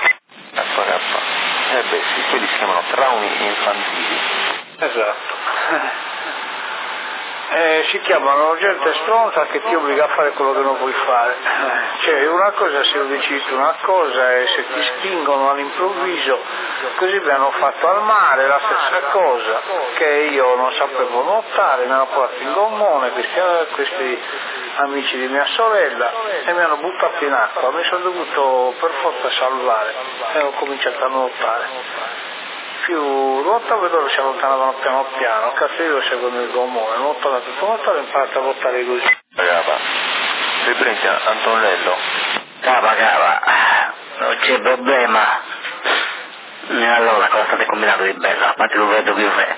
Beh sì, quelli si chiamano traumi infantili. Esatto. Si chiamano gente stronza che ti obbliga a fare quello che non vuoi fare. Cioè una cosa se lo decidi una cosa e se ti spingono all'improvviso, così mi hanno fatto al mare la stessa cosa, che io non sapevo nuotare, mi hanno portato in gommone questi amici di mia sorella e mi hanno buttato in acqua, mi sono dovuto per forza salvare e ho cominciato a nuotare. Più nuotavo e loro si allontanavano piano piano, cazzo io seguendo il gommone, nuotavo tutto nuotavo e ho imparato a nuotare così. Cava, riprendi Antonello. Cava, non c'è problema. E allora cosa state combinando di bello? A parte lo vedo più freddo.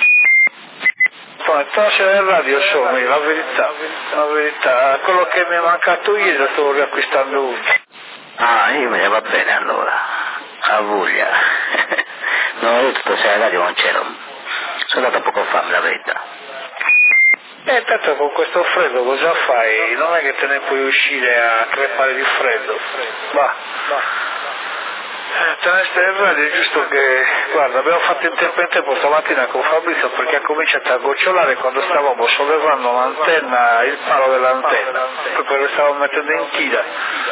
Tornassi nel radio sono io, la verità, quello che mi è mancato ieri lo sto riacquistando oggi. Ah, io me ne va bene allora, a voglia. Non ho detto se la radio non c'ero, sono andato poco fame la verità. Tanto con questo freddo cosa fai? Non è che te ne puoi uscire a crepare di freddo, va. Te ne stai in radio, è giusto che, guarda, abbiamo fatto in tempo stamattina con Fabrizio perché ha cominciato a gocciolare quando stavamo sollevando l'antenna, il palo dell'antenna, proprio lo stavamo mettendo in tira.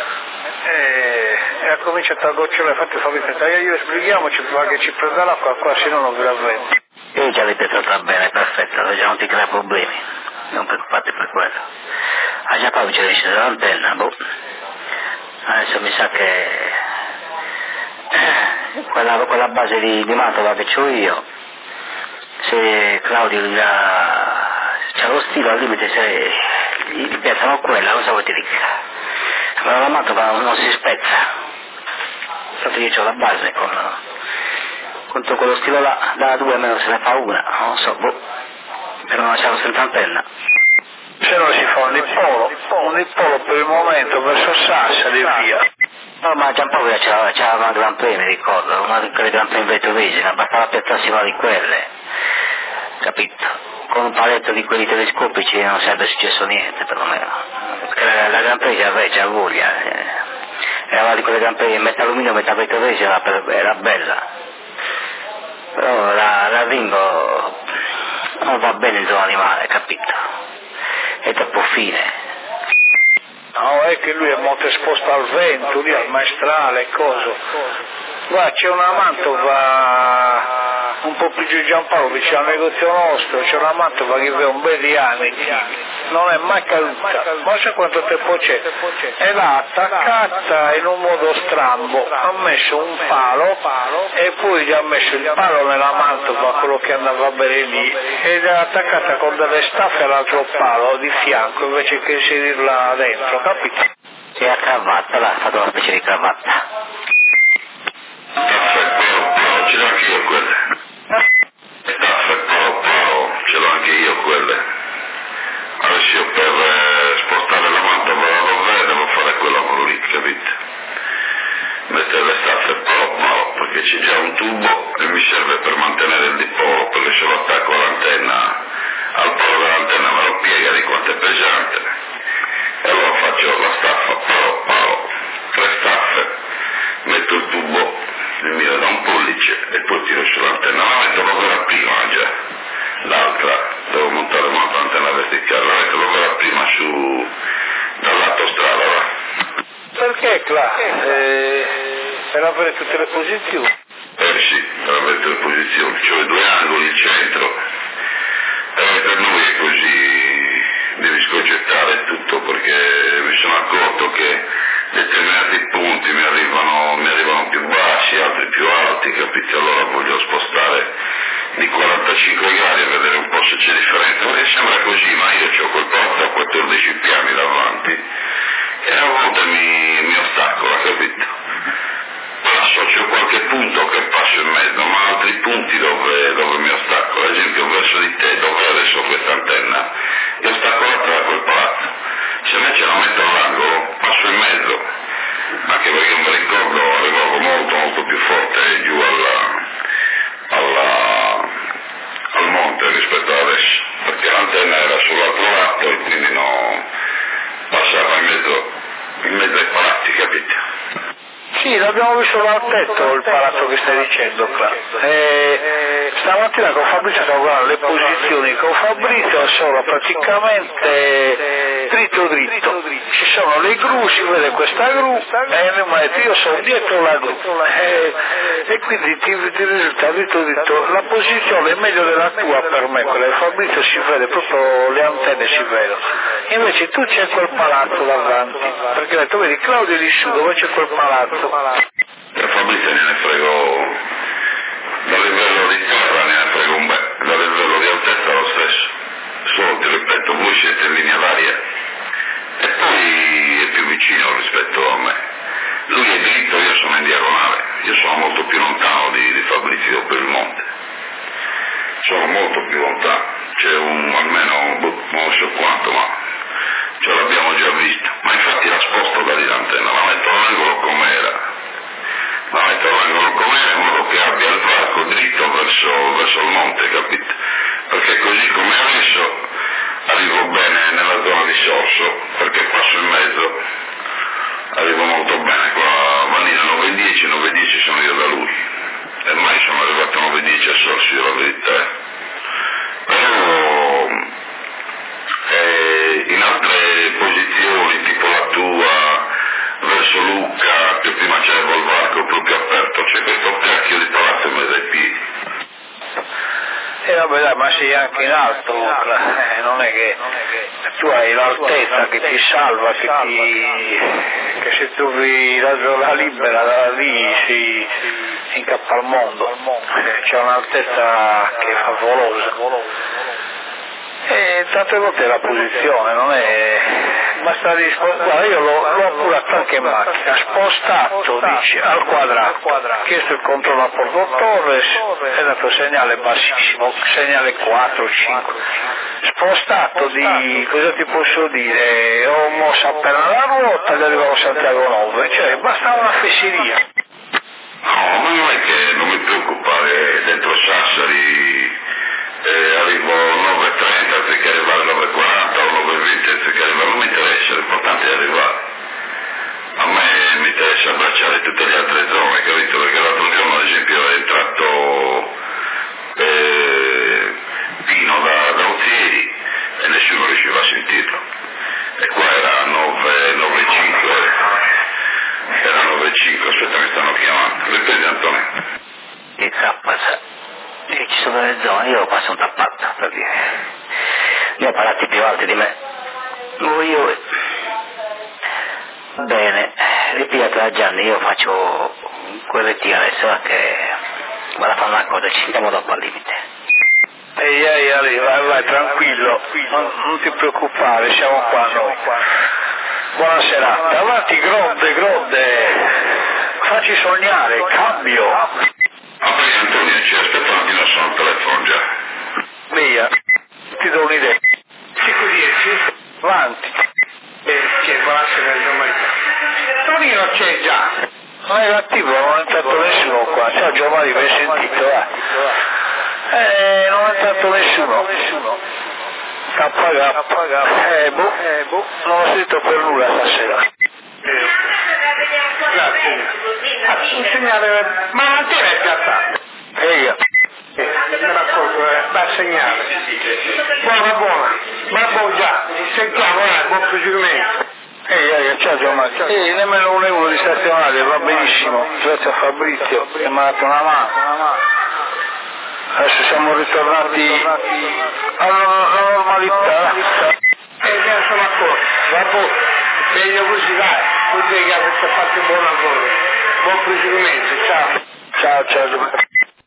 E ha cominciato a gocciolare, infatti Fabrizio ha detto, io sbrighiamoci prima che ci prenda l'acqua qua, se no non ve la vendo. Io già avete trattato bene, perfetto, già non ti crea problemi, non preoccupate per quello. Ah già poi ci riesce dall'antenna, boh. Adesso mi sa che quella base di Mantova che c'ho io, se Claudio c'ha lo stile al limite, se gli piazzano quella, cosa vuoi ti dica? Ma la Mantova non si spezza, infatti io ho la base con quello stile là, da 2 almeno se ne fa una, non so, boh, per non lasciarlo senza antenna. Se no si fa un dippolo per il momento verso Sassari e via. No, ma Giampaolo c'era una Gran Premio, mi ricordo, una di quelle Gran Premio vetrovigine, bastava piazzarsi una di quelle, capito? Con un paletto di quelli telescopici non sarebbe successo niente, perlomeno. Perché la Gran Premio c'era voglia, era una di quelle Gran Premio, metà alluminio, metà vetrovigine, era bella. Però la Ringo non va bene in zona animale, capito? È troppo fine. No, è che lui è molto esposto al vento, lì al maestrale e coso. Guarda, c'è una Mantova un po' più giù di Giampaolo, vicino al negozio nostro, c'è una Mantova che vive un bel di anni, non è mai caduta, ma sai quanto tempo c'è? E l'ha attaccata in un modo strambo, ha messo un palo e poi gli ha messo il palo nella Mantova, quello che andava bene lì, ed è attaccata con delle staffe all'altro palo di fianco invece che inserirla dentro, capito? Sì, a cravatta, l'ha fatto una specie di cravatta. Ce l'ho anche io quelle. Ce l'ho anche io quelle. Adesso per spostare la Mantova dalla Rovere devo fare quello con lì, capite? Mettere le staffe palo, perché c'è già un tubo, il mi serve per mantenere il dipolo, perché se lo attacco all'antenna, al palo dell'antenna me lo piega di quanto è pesante, e allora faccio la staffa palo, 3 staffe, metto il tubo il mio da un pollice e poi tiro sull'antenna, la metto l'opera prima già, l'altra, devo montare un'altra antenna verticale, la metto l'opera prima su, dal lato strada, va. Perché Cla? Per avere tutte le posizioni? Sì, per avere tutte le posizioni, cioè 2 angoli, il centro, per noi è così, devi scongettare tutto, perché mi sono accorto che determinati punti mi arrivano più bassi, altri più alti, capito? Allora voglio spostare di 45 gradi a vedere un po' se c'è differenza, perché sembra così, ma io ho quel palazzo a 14 piani davanti e a volte mi ostacola, capito? Poi associo qualche punto che passo in mezzo, ma altri punti dove mi ostacola, ad esempio verso di te, dove adesso questa antenna, è ostacolata da quel palazzo. Se invece la metto all'angolo, passo in mezzo, anche perché mi ricordo arrivavo molto più forte giù al monte rispetto ad adesso, perché l'antenna era sull'altro lato e quindi passava in mezzo ai palazzi, capito? Sì, l'abbiamo visto dal tetto il palazzo che stai dicendo, Cla. Stamattina con Fabrizio stiamo guardando le posizioni, con Fabrizio sono praticamente dritto. Ci sono le gru, si vede questa gru, e io sono dietro la gru. E quindi ti risulta dritto. La posizione è meglio della tua per me, quella di Fabrizio si vede, proprio le antenne si vedono. Invece tu c'è quel palazzo davanti, perché ho detto, vedi Claudio è lì su, dove c'è quel palazzo? Per Fabrizio ne frego, dal livello di terra ne frego un bel, dal livello di altezza lo stesso, solo ti ripeto, voi siete in linea d'aria e poi è più vicino rispetto a me, lui è dritto, io sono in diagonale, io sono molto più lontano di Fabrizio per il monte, sono molto più lontano, c'è almeno non so quanto, ma ce l'abbiamo già visto, ma infatti la sposto da lì l'antenna, la metto all'angolo com'era, in modo che abbia il varco dritto verso il monte, capito? Perché così come adesso arrivo bene nella zona di sorso, perché passo in mezzo, arrivo molto bene, qua Vanina 910 sono io da lui, e mai sono arrivato a 910 a sorso, io la verità, però in altre posizioni, tipo la tua, verso Lucca, che prima c'era il varco proprio aperto, c'è questo cacchio di palazzo in mezzo ai piedi. Vabbè dai, ma sei anche in alto, non è che tu hai l'altezza che ti salva, che se trovi la zona libera da lì si incappa al mondo, c'è un'altezza che è favolosa. E tante volte la posizione non è, basta guarda, io l'ho appurato anche in macchina, spostato dice, al quadrato, chiesto il controllo a Porto Torres, è dato segnale bassissimo, segnale 4, 5, spostato di, cosa ti posso dire, ho mosso appena la ruota ed arrivavo a Santiago 9, cioè bastava una fesseria. No, ma non è che non mi preoccupare dentro Sassari. Arrivo 9.30 anziché arrivare 9.40 o 9.20 anziché arrivare, non mi interessa, l'importante è arrivare. A me mi interessa abbracciare tutte le altre zone, capito? Perché l'altro giorno ad esempio è entrato Pino da Ozieri e nessuno riusciva a sentirlo. E qua era 9.05, aspetta mi stanno chiamando. Riprendi Antonio. Che zappa, ci sono delle zone, io passo un tappato, per dire. Ne ho palazzi più alti di me. Io... Bene, ripigliate da Gianni, io faccio quel ritiro adesso che vado a fare una cosa, ci sentiamo dopo al limite. Ehi, vai, tranquillo, non ti preoccupare, siamo qua noi. Buona serata, avanti, grodde, facci sognare, cambio. Antonio, ci aspetta un attimo, sono al telefono già. Via, ti do un'idea. 5-10, avanti. C'è, buonasera, Tonino c'è già. Negativo, non è entrato nessuno qua. Ciao Giovanni, mi hai sentito? Non è entrato nessuno. Non ho sentito per nulla stasera. Grazie. Un segnale, ma non ti è piazzato? Io. Me l'accorgo, da segnale. Buona. Bravo già, sentiamo, buon proseguimento. Ciao Giovanni. Nemmeno un euro di stazionale, va benissimo. Grazie a Fabrizio che mi ha dato una mano. Adesso siamo ritornati alla normalità. Abbiamo sono d'accordo. Dopo, meglio così, dai. Vuol dire che avete fatto un buon lavoro. Buon proseguimento, ciao. Ciao Giovanni.